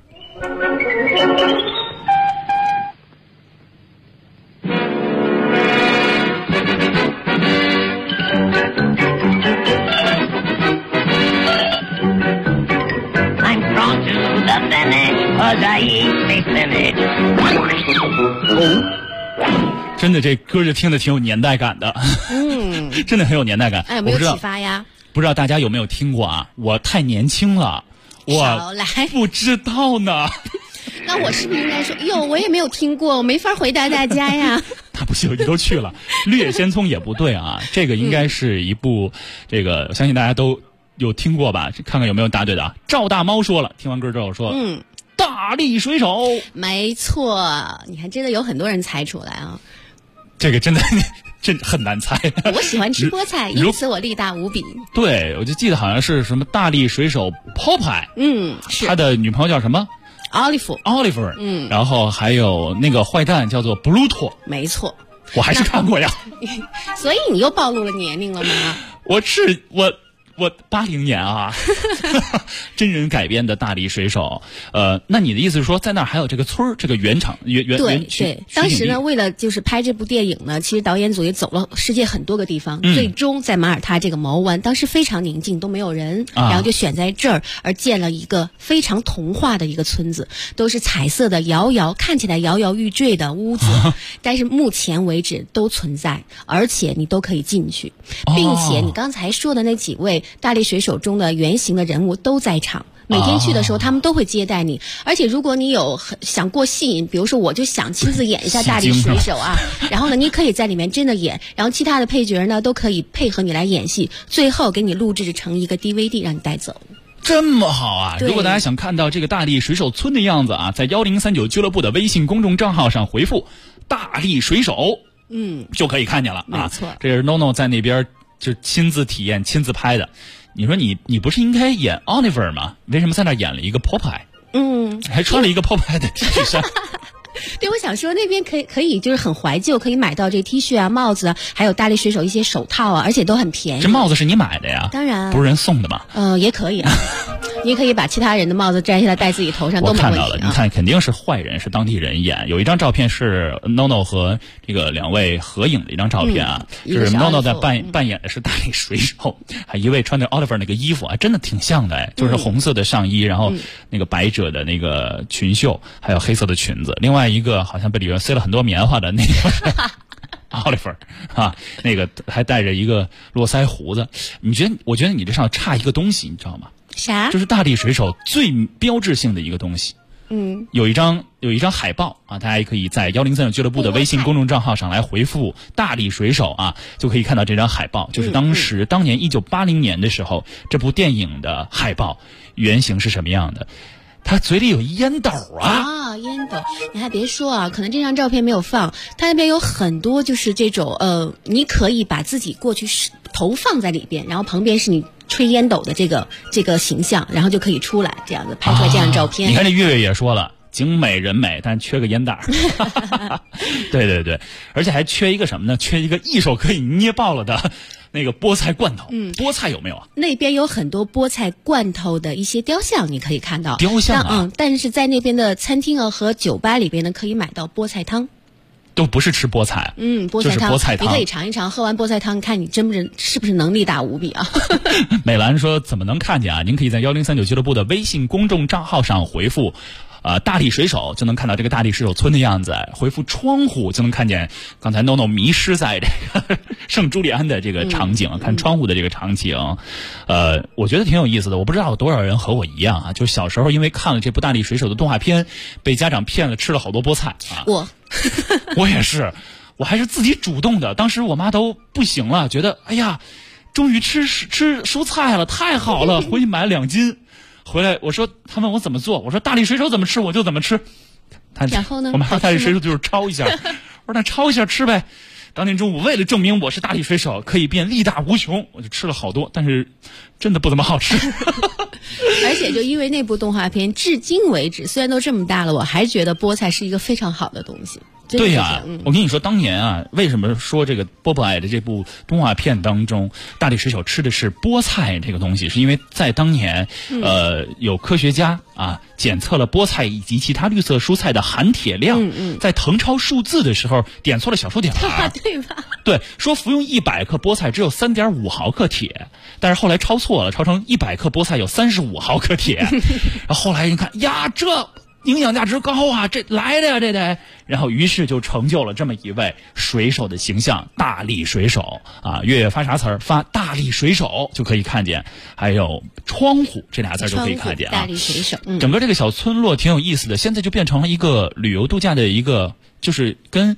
真的，这歌就听得挺有年代感的，真的很有年代感。 有没有启发呀？ 不知道大家有没有听过啊？我太年轻了，我不知道呢。 那我是不是应该说，我也没有听过，我没法回答大家呀。 那不行，你都去了，绿野仙踪也不对啊。这个应该是一部，这个我相信大家都有听过吧？看看有没有答对的啊。赵大猫说了，听完歌之后说，大大力水手。 没错，你看真的有很多人猜出来啊。 这个真的很难猜。 我喜欢吃菠菜，因此我力大无比。 对，我就记得好像是什么大力水手 Popeye， 是他的女朋友叫什么？Oliver， 然后还有那个坏蛋叫做 Bluto， 没错， 我还是看过呀。 所以你又暴露了年龄了吗？ 我80年啊，真人改编的大力水手。那你的意思是说，在那儿还有这个村儿，这个原厂对，当时呢，为了就是拍这部电影呢，其实导演组也走了世界很多个地方，最终在马耳他这个毛湾，当时非常宁静，都没有人，然后就选在这儿，而建了一个非常童话的一个村子，都是彩色的看起来摇摇欲坠的屋子，但是目前为止都存在，而且你都可以进去，并且你刚才说的那几位大力水手中的原型的人物都在场，每天去的时候他们都会接待你，而且如果你有想过戏瘾，比如说我就想亲自演一下大力水手啊，然后呢你可以在里面真的演，然后其他的配角呢都可以配合你来演戏，最后给你录制成一个 DVD 让你带走。 这么好啊！如果大家想看到这个大力水手村的样子啊，在1039俱乐部的微信公众账号上回复大力水手，就可以看见了啊。 没错， 这是 NONO 在那边就亲自体验亲自拍的。你说你不是应该演 Oliver 吗？为什么在那演了一个 Popeye？ 还穿了一个 Popeye 的 T 恤衫。 对，我想说那边可以就是很怀旧，可以买到这个 T 恤啊、帽子啊，还有大力水手一些手套啊，而且都很便宜。 这帽子是你买的呀？ 当然， 不是人送的吗？ 也可以啊。你也可以把其他人的帽子摘下来戴自己头上，都没问题。 我看到了，你看肯定是坏人，是当地人演。有一张照片是 NONO 和这个两位合影的一张照片啊，就是 NONO 在扮演的是大力水手，还一位穿着 Oliver 那个衣服，真的挺像的就是红色的上衣，然后那个百褶的那个裙袖，还有黑色的裙子。另外一个好像被里边塞了很多棉花的那个Oliver 啊，那个还带着一个络腮胡子。我觉得你这上差一个东西，你知道吗？ 啥？ 就是大力水手最标志性的一个东西。有一张海报啊，大家也可以在1039俱乐部的微信公众账号上来回复大力水手啊，就可以看到这张海报。就是当年1980年的时候，这部电影的海报原型是什么样的？他嘴里有烟斗啊！ 烟斗，你还别说啊，可能这张照片没有放，他那边有很多就是这种你可以把自己过去投放在里边，然后旁边是你吹烟斗的这个形象，然后就可以出来这样子拍出来这样照片。 你看这月月也说了，景美人美，但缺个烟袋。对对对，而且还缺一个什么呢？缺一个一手可以捏爆了的那个菠菜罐头。菠菜有没有啊？ 那边有很多菠菜罐头的一些雕像，你可以看到雕像啊。 但是在那边的餐厅和酒吧里边呢，可以买到菠菜汤。 都不是吃菠菜， 菠菜汤，你可以尝一尝，喝完菠菜汤，看你是不是能力大无比啊？ 美兰说怎么能看见啊？您可以在1039俱乐部的微信公众账号上回复大力水手，就能看到这个大力水手村的样子。回复窗户就能看见刚才 NONO 迷失在这个圣朱利安的这个场景，看窗户的这个场景。我觉得挺有意思的。我不知道有多少人和我一样啊，就小时候因为看了这部大力水手的动画片，被家长骗了吃了好多菠菜啊。我也是，我还是自己主动的。当时我妈都不行了，觉得哎呀，终于吃蔬菜了，太好了，回去买了2斤。回来我说，他问我怎么做，我说大力水手怎么吃我就怎么吃。 然后呢？ 我妈说大力水手就是焯一下，我说那焯一下吃呗。当天中午为了证明我是大力水手可以变力大无穷，我就吃了好多，但是真的不怎么好吃。 而且就因为那部动画片，至今为止虽然都这么大了，我还觉得菠菜是一个非常好的东西。 对呀，我跟你说，当年啊，为什么说这个波波爱的这部动画片当中，大力水手吃的是菠菜这个东西，是因为在当年，有科学家啊检测了菠菜以及其他绿色蔬菜的含铁量，在誊抄数字的时候点错了小数点儿， 对吧？ 对，说服用100克菠菜只有3.5毫克铁，但是后来抄错了，抄成100克菠菜有35毫克铁。然后后来你看呀，这营养价值高啊，这来的呀，这得，然后于是就成就了这么一位水手的形象，大力水手啊。月月发啥词儿？发大力水手就可以看见，还有窗户这俩字就可以看见啊。 大力水手， 整个这个小村落挺有意思的，现在就变成了一个旅游度假的一个，就是跟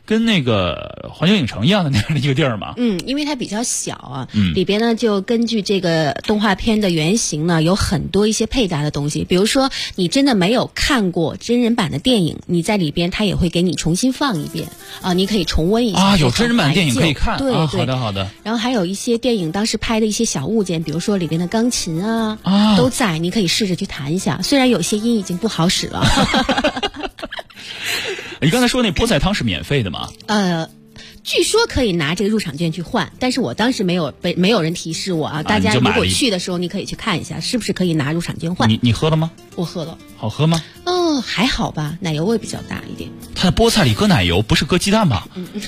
跟那个环球影城一样的那样的一个地儿嘛。 因为它比较小啊，里边呢就根据这个动画片的原型呢，有很多一些配搭的东西。比如说你真的没有看过真人版的电影，你在里边它也会给你重新放一遍啊，你可以重温一下啊，有真人版电影可以看。 对对， 好的好的。 然后还有一些电影当时拍的一些小物件，比如说里边的钢琴啊都在，你可以试着去弹一下。虽然有些音已经不好使了。 你刚才说那菠菜汤是免费的吗？ 据说可以拿这个入场券去换，但是我当时没有人提示我啊。大家如果去的时候，你可以去看一下，是不是可以拿入场券换。 你喝了吗？ 我喝了。 好喝吗？ 还好吧，奶油味比较大一点。 它的菠菜里搁奶油，不是搁鸡蛋吗？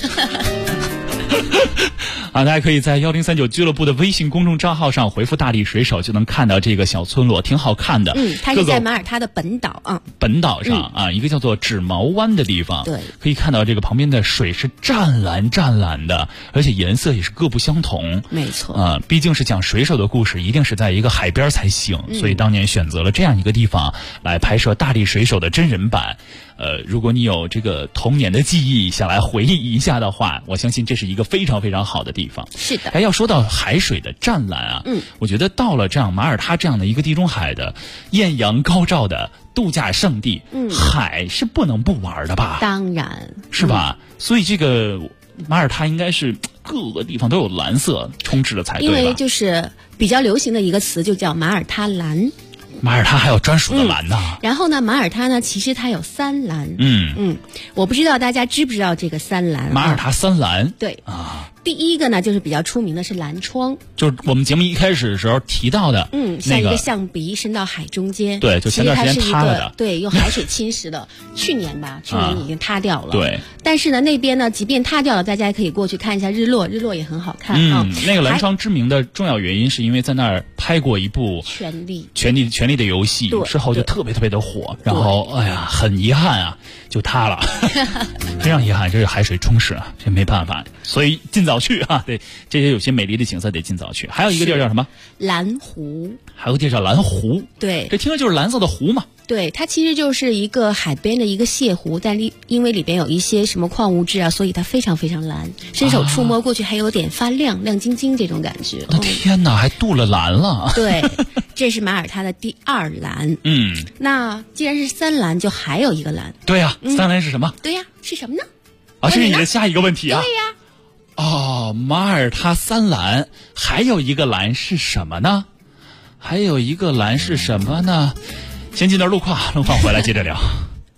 大家可以在1039俱乐部的微信公众账号上回复大力水手，就能看到这个小村落，挺好看的。 它是在马耳他的本岛啊。 本岛上啊，一个叫做指毛湾的地方。 对， 可以看到这个旁边的水是湛蓝湛蓝的，而且颜色也是各不相同。 没错。 毕竟是讲水手的故事，一定是在一个海边才行，所以当年选择了这样一个地方来拍摄大力水手的真人版。如果你有这个童年的记忆想来回忆一下的话，我相信这是一个非常非常好的地方。 是的。 要说到海水的湛蓝啊，我觉得到了这样马耳他这样的一个地中海的艳阳高照的度假胜地，海是不能不玩的吧？ 当然是吧。所以这个马耳他应该是各个地方都有蓝色充斥的才对吧？ 因为就是比较流行的一个词就叫马耳他蓝。 马耳他还有专属的蓝呢。 然后呢，马耳他呢，其实它有3蓝。我不知道大家知不知道这个3蓝。 马耳他3蓝。 对啊。第一个呢，就是比较出名的是蓝窗， 就是我们节目一开始的时候提到的， 像一个象鼻伸到海中间。 对，就前段时间塌了的。 对，用海水侵蚀的。去年已经塌掉了。 对。 但是呢，那边呢，即便塌掉了，大家可以过去看一下日落，日落也很好看啊。 那个蓝窗知名的重要原因是因为在那儿拍过一部权力的游戏，之后就特别特别的火，然后哎呀，很遗憾啊，就塌了，非常遗憾，这是海水冲蚀啊，这没办法，所以尽早去啊！对，这些有些美丽的景色得尽早去。还有一个地儿叫什么？ 蓝湖。 还有个地儿叫蓝湖。 对， 这听着就是蓝色的湖嘛。 对，它其实就是一个海边的一个泻湖，但因为里边有一些什么矿物质啊，所以它非常非常蓝，伸手触摸过去还有点发亮，亮晶晶这种感觉。 天哪，还镀了蓝了。 对，这是马耳他的第2蓝。那既然是3蓝，就还有一个蓝。 对呀，3蓝是什么？ 对呀，是什么呢？ 这是你的下一个问题啊。 对呀。 马耳他3蓝，还有一个蓝是什么呢？先进段路况回来接着聊。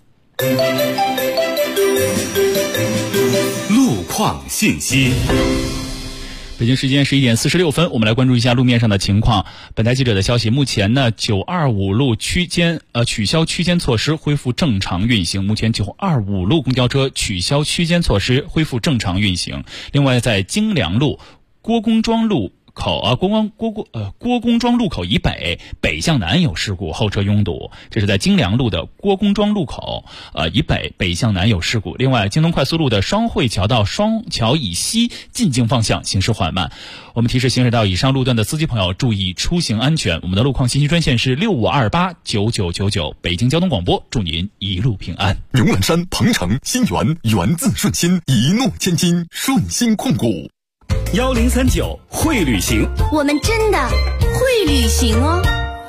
路况信息。 北京时间11点46分，我们来关注一下路面上的情况。本台记者的消息，目前呢925路区间取消区间措施，恢复正常运行。目前925路公交车取消区间措施，恢复正常运行。另外，在京良路、郭公庄路郭公庄路口以北向南有事故，后车拥堵。这是在京良路的郭公庄路口以北向南有事故。另外，京东快速路的双汇桥到双桥以西进京方向行驶缓慢。我们提示行驶到以上路段的司机朋友注意出行安全。我们的路况信息专线是65289999，北京交通广播，祝您一路平安。 牛栏山、鹏城、新源，源自顺心，一诺千金，顺心控股。 1039会旅行， 我们真的会旅行哦。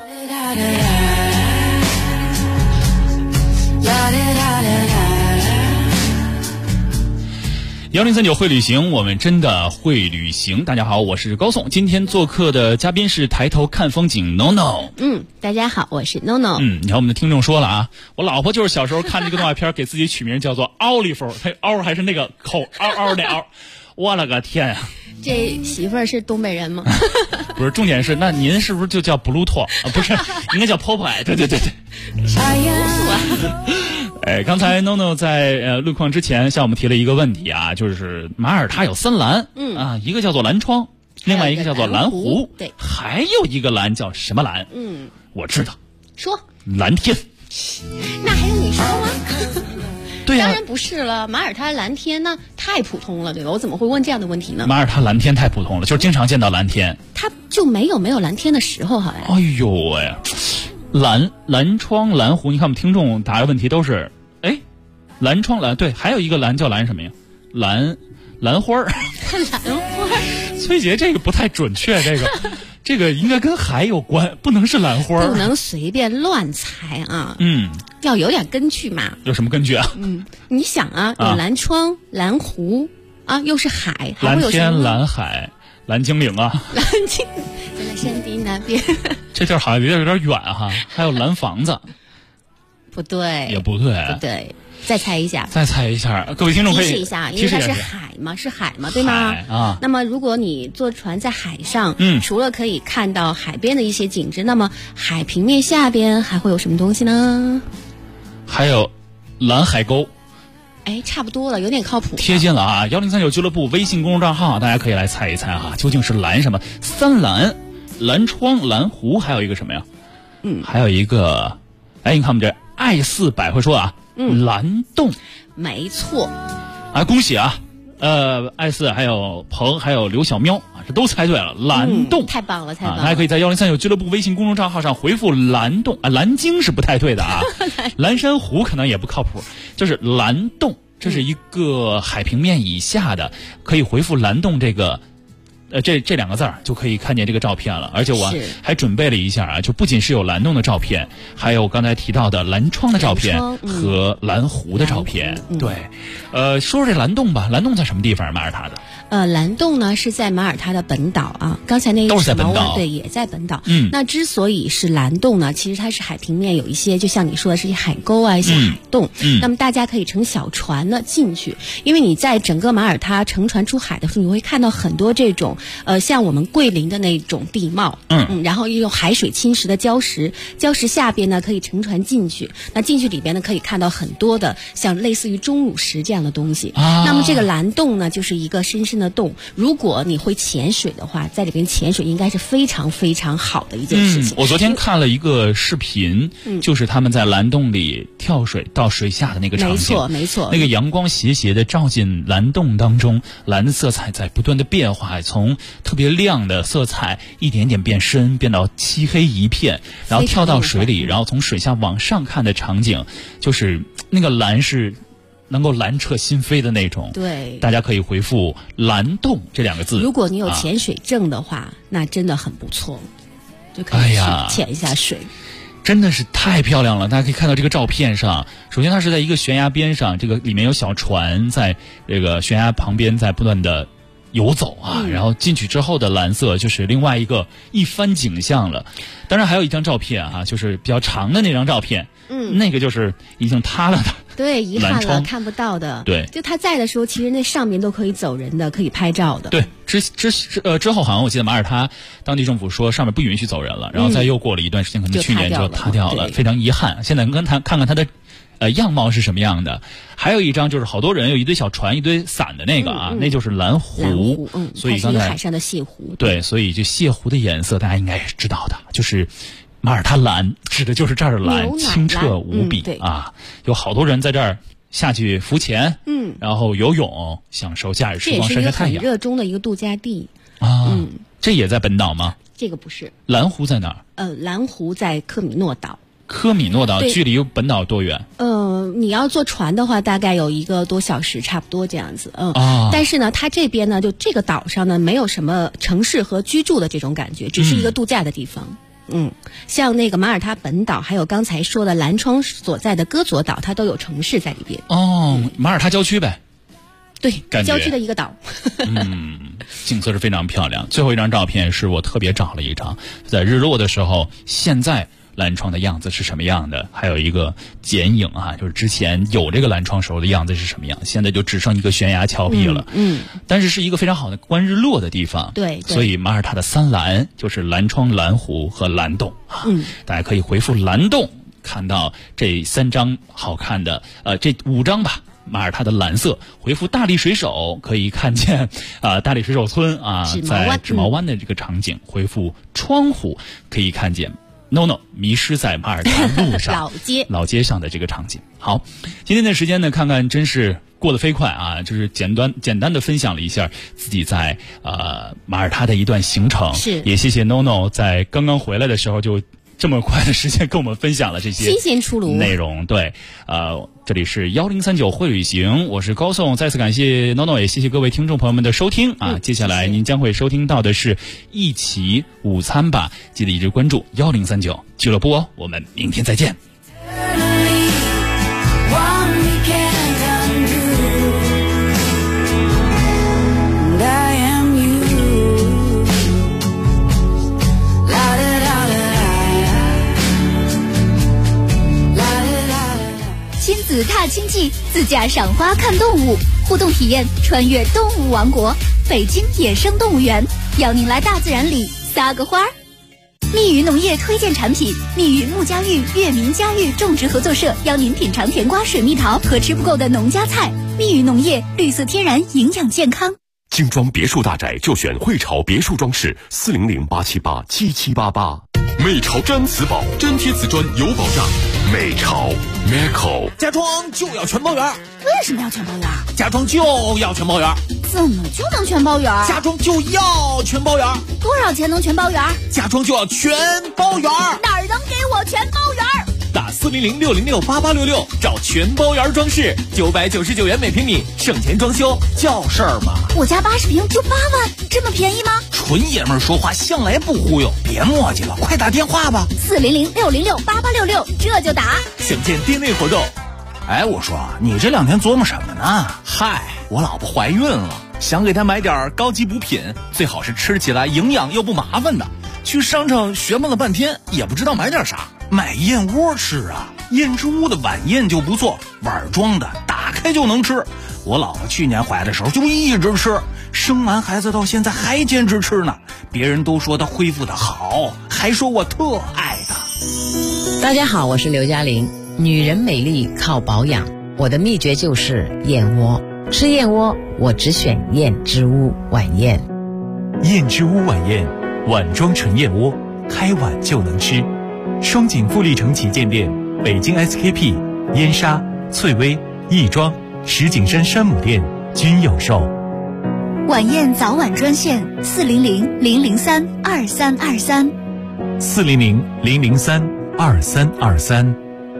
1039会旅行，我们真的会旅行。大家好，我是高颂，今天做客的嘉宾是抬头看风景 NONO。 大家好，我是 NONO。 你看我们的听众说了啊，我老婆就是小时候看这个动画片，给自己取名叫做奥利弗，他嗷还是那个口嗷那嗷，我了个天啊！ 这媳妇儿是东北人吗？ 不是，重点是那您是不是就叫 Bluetooth 啊？不是，应该叫 Popeye。对。刚才 NONO 在路况之前向我们提了一个问题啊，就是马耳他有3蓝，一个叫做蓝窗，另外一个叫做蓝湖， 对， 还有一个蓝叫什么蓝？我知道， 说蓝天。 那还用你说吗？ 对呀， 当然不是了，马耳他蓝天呢太普通了，对吧？我怎么会问这样的问题呢？ 马耳他蓝天太普通了，就是经常见到蓝天， 它就没有蓝天的时候，好像。 哎呦喂，蓝窗蓝湖，你看我们听众答的问题都是，蓝窗蓝，对，还有一个蓝叫蓝什么呀？ 兰花儿。 兰花儿， 崔姐这个不太准确，这个应该跟海有关，不能是兰花儿， 不能随便乱猜啊。要有点根据嘛。 有什么根据啊？ 你想啊，有蓝窗、蓝湖啊，又是海，还会有什么？ 蓝天、蓝海、蓝精灵啊。 蓝精灵就在山地那边。 这地儿好像有点远哈。还有蓝房子。 不对。 也不对。 不对。再猜一下， 各位听众可以提示一下，因为它是海嘛，对吗？ 啊。 那么如果你坐船在海上，除了可以看到海边的一些景致，那么海平面下边还会有什么东西呢？ 还有蓝海沟。 哎，差不多了，有点靠谱。 贴近了啊！1039俱乐部微信公众账号，大家可以来猜一猜哈，究竟是蓝什么？三蓝、蓝窗、蓝湖，还有一个什么呀？还有一个，哎，你看我们这爱四百会说啊。蓝洞， 没错。 恭喜啊！艾四还有鹏还有刘小喵啊，这都猜对了。蓝洞， 太棒了，太棒了！ 大家可以在1039俱乐部微信公众账号上回复蓝洞啊，蓝鲸是不太对的啊，蓝珊瑚可能也不靠谱，就是蓝洞，这是一个海平面以下的，可以回复蓝洞这个。这2个字儿就可以看见这个照片了，而且我还准备了一下啊，就不仅是有蓝洞的照片，还有刚才提到的蓝窗的照片和蓝湖的照片。对，说说这蓝洞吧，蓝洞在什么地方？马耳他的？ 蓝洞呢是在马耳他的本岛啊，刚才那都是在本岛， 对，也在本岛。那之所以是蓝洞呢，其实它是海平面有一些，就像你说的是一些海沟啊，一些海洞。那么大家可以乘小船呢进去，因为你在整个马耳他乘船出海的时候，你会看到很多这种像我们桂林的那种地貌。然后用海水侵蚀的礁石下边呢可以乘船进去，那进去里边呢可以看到很多的像类似于钟乳石这样的东西。那么这个蓝洞呢就是一个深深的洞，如果你会潜水的话，在里边潜水应该是非常非常好的一件事情。 我昨天看了一个视频，就是他们在蓝洞里跳水到水下的那个场景。 没错， 那个阳光斜斜的照进蓝洞当中，蓝色彩在不断的变化，从特别亮的色彩一点点变深，变到漆黑一片，然后跳到水里，然后从水下往上看的场景，就是那个蓝是能够蓝彻心扉的那种。 对， 大家可以回复蓝洞这2个字。 如果你有潜水证的话，那真的很不错，就可以去潜一下水。 真的是太漂亮了！大家可以看到这个照片上，首先它是在一个悬崖边上，这个里面有小船在这个悬崖旁边在不断的游走啊，然后进去之后的蓝色就是另外一番景象了。当然还有一张照片啊，就是比较长的那张照片，那个就是已经塌了的。 对，遗憾了，看不到的。 对， 就他在的时候，其实那上面都可以走人的，可以拍照的。 对，之后好像我记得马耳他当地政府说上面不允许走人了，然后再又过了一段时间，可能去年就塌掉了，非常遗憾。现在看看它的样貌是什么样的。还有一张就是好多人有一堆小船一堆伞的那个啊，那就是蓝湖。所以刚才海上的泻湖。 对，所以就泻湖的颜色大家应该也是知道的，就是马耳他蓝，指的就是这儿的蓝，清澈无比啊！有好多人在这儿下去浮潜，然后游泳，享受假日时光，晒晒太阳。 这也是一个很热衷的一个度假地啊。这也在本岛吗？ 这个不是。 蓝湖在哪儿？ 蓝湖在科米诺岛。 科米诺岛距离本岛多远？ 你要坐船的话，大概有1个多小时，差不多这样子。但是呢，它这边呢，就这个岛上呢，没有什么城市和居住的这种感觉，只是一个度假的地方。像那个马耳他本岛，还有刚才说的蓝窗所在的戈佐岛，它都有城市在里边。 马耳他郊区呗。 对，郊区的一个岛。 景色是非常漂亮。最后一张照片是我特别找了一张，在日落的时候，现在蓝窗的样子是什么样的？还有一个剪影啊，就是之前有这个蓝窗时候的样子是什么样，现在就只剩一个悬崖峭壁了。但是是一个非常好的观日落的地方。 对， 所以马耳他的三蓝就是蓝窗、蓝湖和蓝洞啊。大家可以回复蓝洞，看到这3张好看的这5张吧。马耳他的蓝色，回复大力水手可以看见大力水手村啊，在纸毛湾的这个场景。回复窗户可以看见NONO 迷失在马耳他路上老街上的这个场景。好，今天的时间呢，看看真是过得飞快啊！就是简单的分享了一下自己在马耳他的一段行程。 是， 也谢谢NONO在刚刚回来的时候就这么快的时间跟我们分享了这些新鲜出炉内容。对，这里是1039会旅行，我是高颂，再次感谢 NONO， 也谢谢各位听众朋友们的收听啊。接下来您将会收听到的是一起午餐吧，记得一直关注1039俱乐部哦，我们明天再见。 亲子踏青记，自驾赏花看动物，互动体验穿越动物王国，北京野生动物园，邀您来大自然里撒个花儿。蜜语农业推荐产品，蜜语木家育月明家育种植合作社邀您品尝甜瓜、水蜜桃和吃不够的农家菜。蜜语农业，绿色天然，营养健康。 精装别墅大宅就选汇潮别墅装饰，400-878-7788。美潮毡瓷宝，粘贴瓷砖有保障。美潮 Meco 家装就要全包圆。 为什么要全包圆？ 家装就要全包圆。 怎么就能全包圆？ 家装就要全包圆。 多少钱能全包圆？ 家装就要全包圆。 哪儿能给我全包圆？ 打400-606-8866找全包圆装饰，999元每平米，省钱装修叫事儿嘛。 我家80平就8万，这么便宜吗？ 纯爷们儿说话向来不忽悠，别磨叽了，快打电话吧。 400-606-8866，这就打。 想见店内活动。 哎，我说你这2天琢磨什么呢？ 嗨，我老婆怀孕了，想给她买点高级补品，最好是吃起来营养又不麻烦的。去商场学问了半天，也不知道买点啥。 买燕窝吃啊，燕之屋的晚宴就不错，碗装的，打开就能吃。我老婆去年怀的时候就一直吃，生完孩子到现在还坚持吃呢。别人都说她恢复的好，还说我特爱她。 大家好，我是刘嘉玲。女人美丽靠保养，我的秘诀就是燕窝。吃燕窝，我只选燕之屋晚宴。 燕之屋晚宴，碗装纯燕窝，开碗就能吃。双井富力城旗舰店、北京 SKP、燕莎、翠微、亦庄、石景山山姆店均有售。 晚宴早晚专线400-003-2323。 400-003-2323。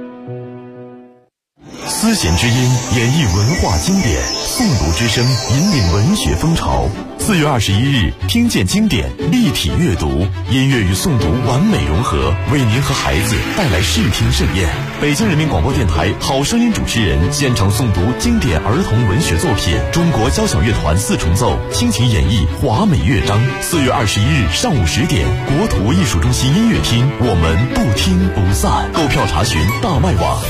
丝弦之音演绎文化经典，诵读之声引领文学风潮。4月21日，听见经典，立体阅读，音乐与诵读完美融合，为您和孩子带来视听盛宴。北京人民广播电台好声音主持人现场诵读经典儿童文学作品，中国交响乐团4重奏倾情演绎华美乐章。4月21日上午10点，国土艺术中心音乐厅，我们不听不散。购票查询大麦网。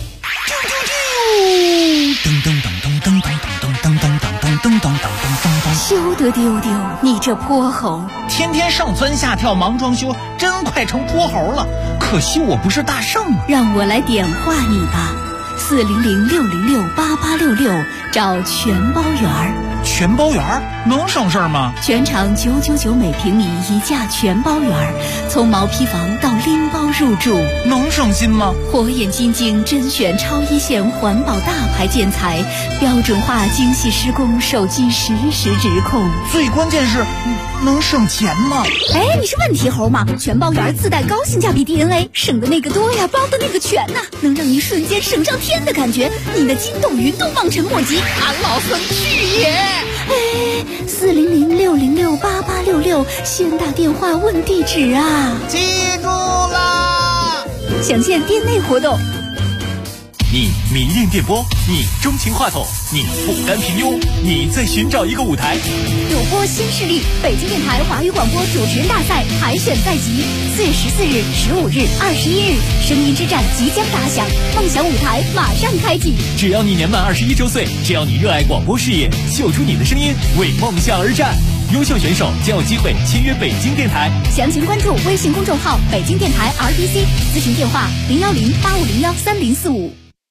噔噔噔噔噔噔噔噔噔噔噔噔噔噔。 休得丢丢，你这泼猴！ 天天上蹿下跳忙装修，真快成泼猴了。可惜我不是大圣啊！ 让我来点化你吧，400-606-8866，找全包圆儿。 全包圆儿能省事儿吗？ 全场999每平米一价全包圆儿，从毛坯房到拎包入住， 能省心吗？ 火眼金睛甄选超一线环保大牌建材，标准化精细施工，手机实时直控。 最关键是能省钱吗？ 哎，你是问题猴吗？全包圆自带高性价比 DNA， 省的那个多呀，包的那个全呐，能让你瞬间省上天的感觉，你的筋斗云都望尘莫及。 俺老孙去也！ 哎，400-606-8866，先打电话问地址啊！ 记住啦！ 详见店内活动。 你迷恋电波，你钟情话筒，你不甘平庸，你在寻找一个舞台。 主播新势力，北京电台华语广播主持人大赛海选在即，4月14日、15日、21日，声音之战即将打响，梦想舞台马上开启。 只要你年满21周岁，只要你热爱广播事业，秀出你的声音，为梦想而战。优秀选手将有机会签约北京电台。 详情关注微信公众号北京电台 RTC， 咨询电话010-8501-3045。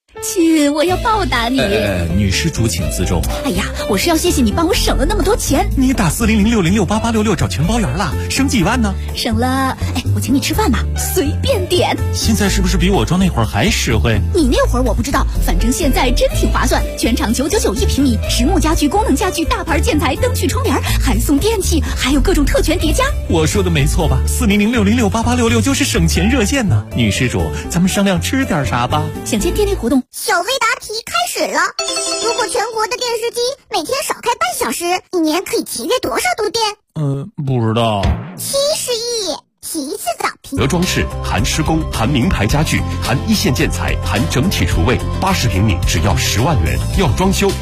亲，我要报答你。 女施主请自重。 哎呀，我是要谢谢你帮我省了那么多钱。 你打4006068866找全包圆了，省几万呢？ 省了，我请你吃饭吧，随便点。 现在是不是比我装那会儿还实惠？ 你那会儿我不知道，反正现在真挺划算，全场999一平米，实木家具、功能家具、大牌建材、灯具、窗帘，还送电器，还有各种特权叠加。 我说的没错吧？4006068866就是省钱热线呢。女施主，咱们商量吃点啥吧？ 想见天天活动， 小微答题开始了。如果全国的电视机每天少开半小时，一年可以节约多少度电？ 不知道。 70亿。洗一次澡品德装饰含施工，含名牌家具，含一线建材，含整体厨卫，80平米只要10万元，要装修